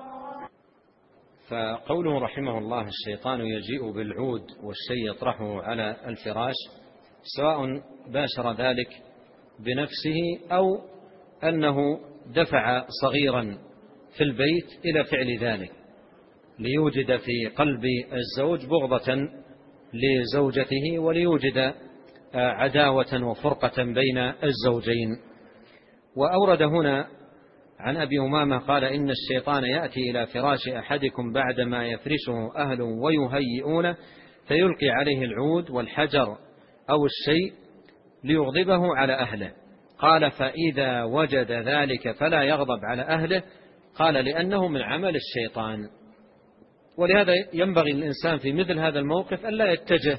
فقوله رحمه الله الشيطان يجيء بالعود والشيء يطرحه على الفراش، سواء باشر ذلك بنفسه أو أنه دفع صغيرا في البيت إلى فعل ذلك ليوجد في قلب الزوج بغضة لزوجته وليوجد عداوة وفرقة بين الزوجين. وأورد هنا عن أبي أمامة قال إن الشيطان يأتي إلى فراش أحدكم بعدما يفرشه أهله ويهيئونه فيلقي عليه العود والحجر أو الشيء ليغضبه على أهله. قال فإذا وجد ذلك فلا يغضب على أهله، قال لأنه من عمل الشيطان. ولهذا ينبغي الإنسان في مثل هذا الموقف ألا يتجه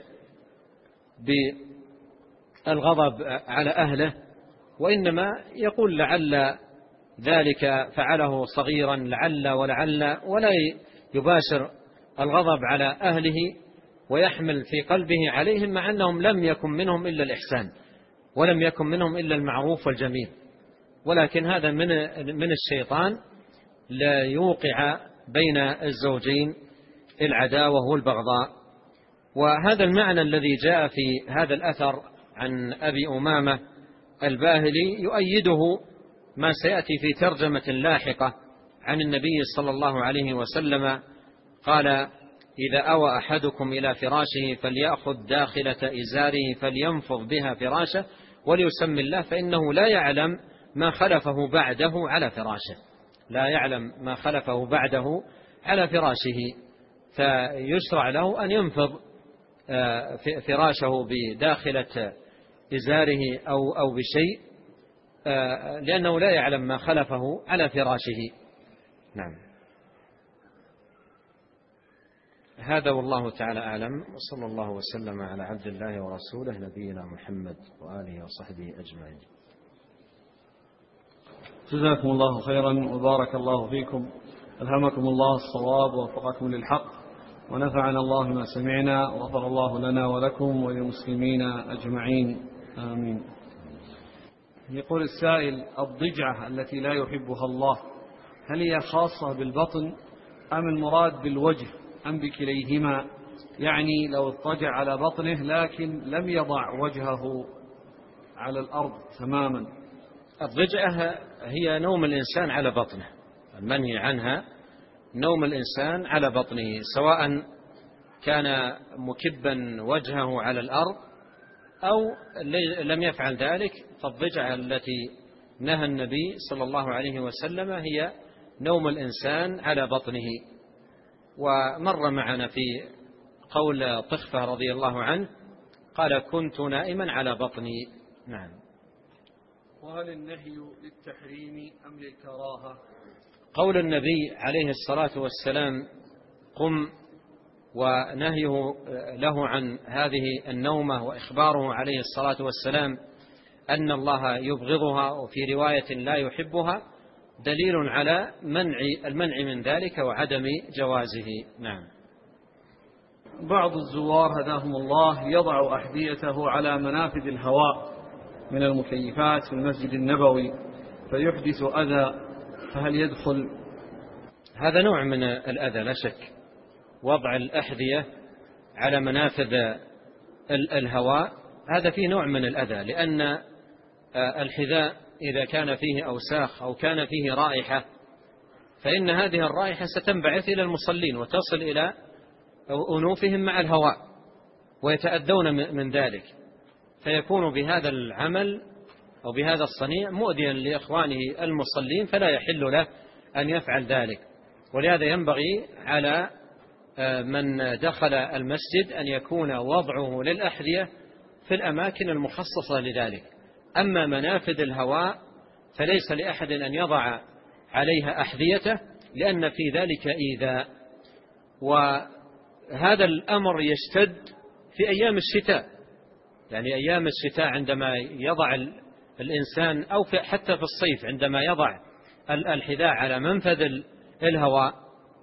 بالغضب على أهله، وإنما يقول لعل ذلك فعله صغيرا لعل ولعل، ولا يباشر الغضب على أهله ويحمل في قلبه عليهم، مع أنهم لم يكن منهم إلا الإحسان ولم يكن منهم إلا المعروف والجميل، ولكن هذا من الشيطان لا يوقع بين الزوجين العداوة والبغضاء. وهذا المعنى الذي جاء في هذا الأثر عن أبي أمامة الباهلي يؤيده ما سيأتي في ترجمة لاحقة عن النبي صلى الله عليه وسلم، قال إذا أوى أحدكم إلى فراشه فليأخذ داخلة إزاره فلينفض بها فراشه وليسمي الله فإنه لا يعلم ما خلفه بعده على فراشه، لا يعلم ما خلفه بعده على فراشه، فيشرع له أن ينفض فراشه بداخلة إزاره أو بشيء، لأنه لا يعلم ما خلفه على فراشه. نعم، هذا والله تعالى أعلم، وصلى الله وسلم على عبد الله ورسوله نبينا محمد وآله وصحبه أجمعين. جزاكم الله خيرا وبارك الله فيكم، ألهمكم الله الصواب ووفقكم للحق، ونفعنا الله ما سمعنا، وغفر الله لنا ولكم وللمسلمين أجمعين، آمين. يقول السائل: الضجعة التي لا يحبها الله هل هي خاصة بالبطن أم المراد بالوجه أم بكليهما؟ يعني لو اضطجع على بطنه لكن لم يضع وجهه على الأرض تماما. الضجعة هي نوم الإنسان على بطنه، المنهي عنها نوم الإنسان على بطنه، سواء كان مكبا وجهه على الأرض أو لم يفعل ذلك. فالضجعة التي نهى النبي صلى الله عليه وسلم هي نوم الإنسان على بطنه. ومر معنا في قول طخفة رضي الله عنه قال: كنت نائما على بطني. نعم. وهل النهي للتحريم أم للكراهة؟ قول النبي عليه الصلاة والسلام قم، ونهيه له عن هذه النومة وإخباره عليه الصلاة والسلام أن الله يبغضها وفي رواية لا يحبها، دليل على المنع من ذلك وعدم جوازه. نعم. بعض الزوار هداهم الله يضع أحذيته على منافذ الهواء من المكيفات في المسجد النبوي فيحدث أذى، فهل يدخل؟ هذا نوع من الأذى لا شك، وضع الأحذية على منافذ الهواء هذا فيه نوع من الأذى، لأن الحذاء إذا كان فيه أوساخ أو كان فيه رائحة فإن هذه الرائحة ستنبعث إلى المصلين وتصل إلى أنوفهم مع الهواء ويتأذون من ذلك، فيكون بهذا العمل أو بهذا الصنيع مؤذيا لإخوانه المصلين، فلا يحل له أن يفعل ذلك. ولهذا ينبغي على من دخل المسجد أن يكون وضعه للأحذية في الأماكن المخصصة لذلك. أما منافذ الهواء فليس لأحد أن يضع عليها أحذيته، لأن في ذلك إيذاء. وهذا الأمر يشتد في أيام الشتاء، يعني أيام الشتاء عندما يضع الإنسان، أو حتى في الصيف عندما يضع الحذاء على منفذ الهواء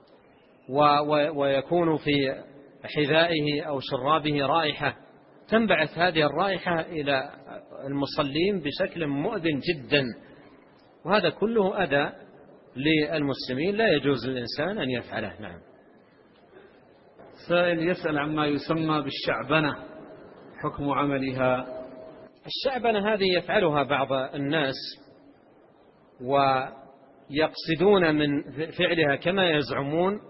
ويكون في حذائه أو شرابه رائحة، تنبعث هذه الرائحة إلى المصلين بشكل مؤذن جدا، وهذا كله أذى للمسلمين لا يجوز للإنسان أن يفعله. نعم. سائل يسأل عما يسمى بالشعبنة، حكم عملها؟ الشعبنة هذه يفعلها بعض الناس ويقصدون من فعلها كما يزعمون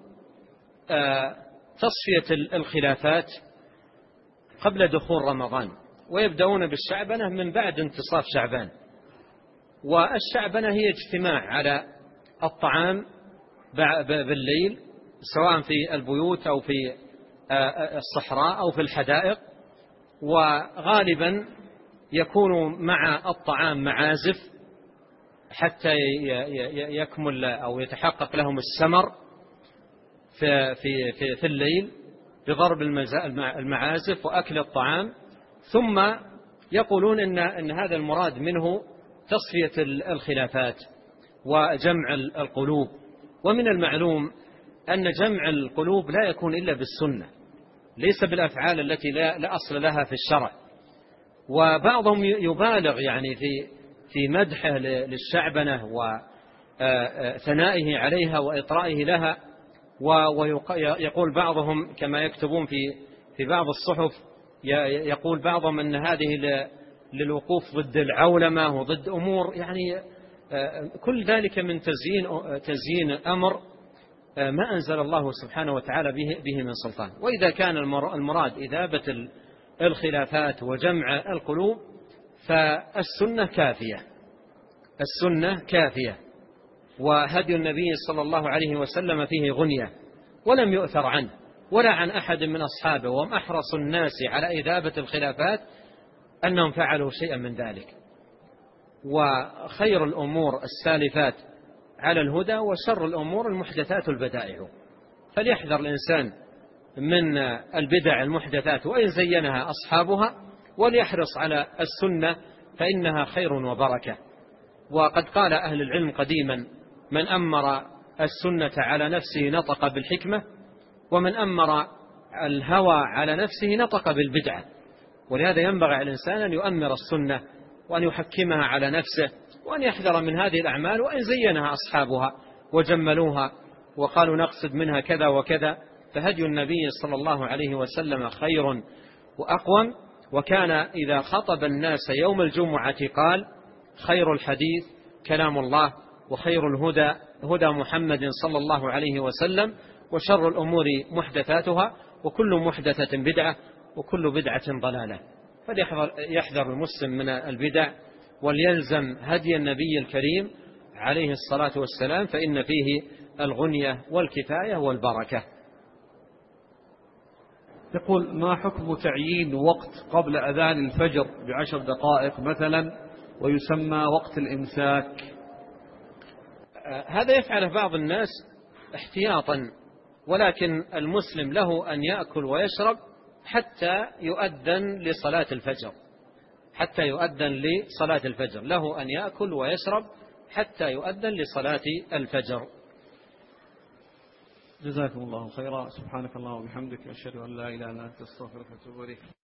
تصفية الخلافات قبل دخول رمضان، ويبدأون بالشعبنة من بعد انتصاف شعبان. والشعبنة هي اجتماع على الطعام بالليل، سواء في البيوت أو في الصحراء أو في الحدائق، وغالبا يكون مع الطعام معازف حتى يكمل أو يتحقق لهم السمر في الليل بضرب المعازف وأكل الطعام. ثم يقولون إن هذا المراد منه تصفية الخلافات وجمع القلوب. ومن المعلوم أن جمع القلوب لا يكون إلا بالسنة، ليس بالأفعال التي لا أصل لها في الشرع. وبعضهم يبالغ يعني في مدحه للشعبنة وثنائه عليها وإطرائه لها، ويقول بعضهم كما يكتبون في بعض الصحف، يقول بعضهم أن هذه للوقوف ضد العولمة وضد أمور، يعني كل ذلك من تزيين أمر ما أنزل الله سبحانه وتعالى به من سلطان. وإذا كان المراد إذابة الخلافات وجمع القلوب فالسنة كافية، السنة كافية. وهدي النبي صلى الله عليه وسلم فيه غنية، ولم يؤثر عنه ولا عن أحد من أصحابه، وهم أحرص الناس على إذابة الخلافات أنهم فعلوا شيئا من ذلك. وخير الأمور السالفات على الهدى، وشر الأمور المحدثات البدائع. فليحذر الإنسان من البدع المحدثات وإن زينها أصحابها، وليحرص على السنة فإنها خير وبركة. وقد قال أهل العلم قديما: من أمر السنة على نفسه نطق بالحكمة، ومن أمر الهوى على نفسه نطق بالبدعة. ولهذا ينبغي على الإنسان أن يؤمر السنة وأن يحكمها على نفسه، وأن يحذر من هذه الأعمال وإن زينها أصحابها وجملوها وقالوا نقصد منها كذا وكذا. فهدي النبي صلى الله عليه وسلم خير وأقوم. وكان إذا خطب الناس يوم الجمعة قال: خير الحديث كلام الله، وخير الهدى هدى محمد صلى الله عليه وسلم، وشر الأمور محدثاتها، وكل محدثة بدعة، وكل بدعة ضلالة. فليحذر المسلم من البدع، وليلزم هدي النبي الكريم عليه الصلاة والسلام، فإن فيه الغنية والكفاية والبركة. يقول: ما حكم تعيين وقت قبل أذان الفجر ب10 دقائق مثلا ويسمى وقت الإمساك؟ هذا يفعله بعض الناس احتياطا، ولكن المسلم له أن يأكل ويشرب حتى يؤذن لصلاة الفجر، حتى يؤذن لصلاة الفجر، له أن يأكل ويشرب حتى يؤذن لصلاة الفجر. جزاكم الله خيرا. سبحانك اللهم وبحمدك، أشهد أن لا إله إلا أنت، أستغفرك وأتوب إليك.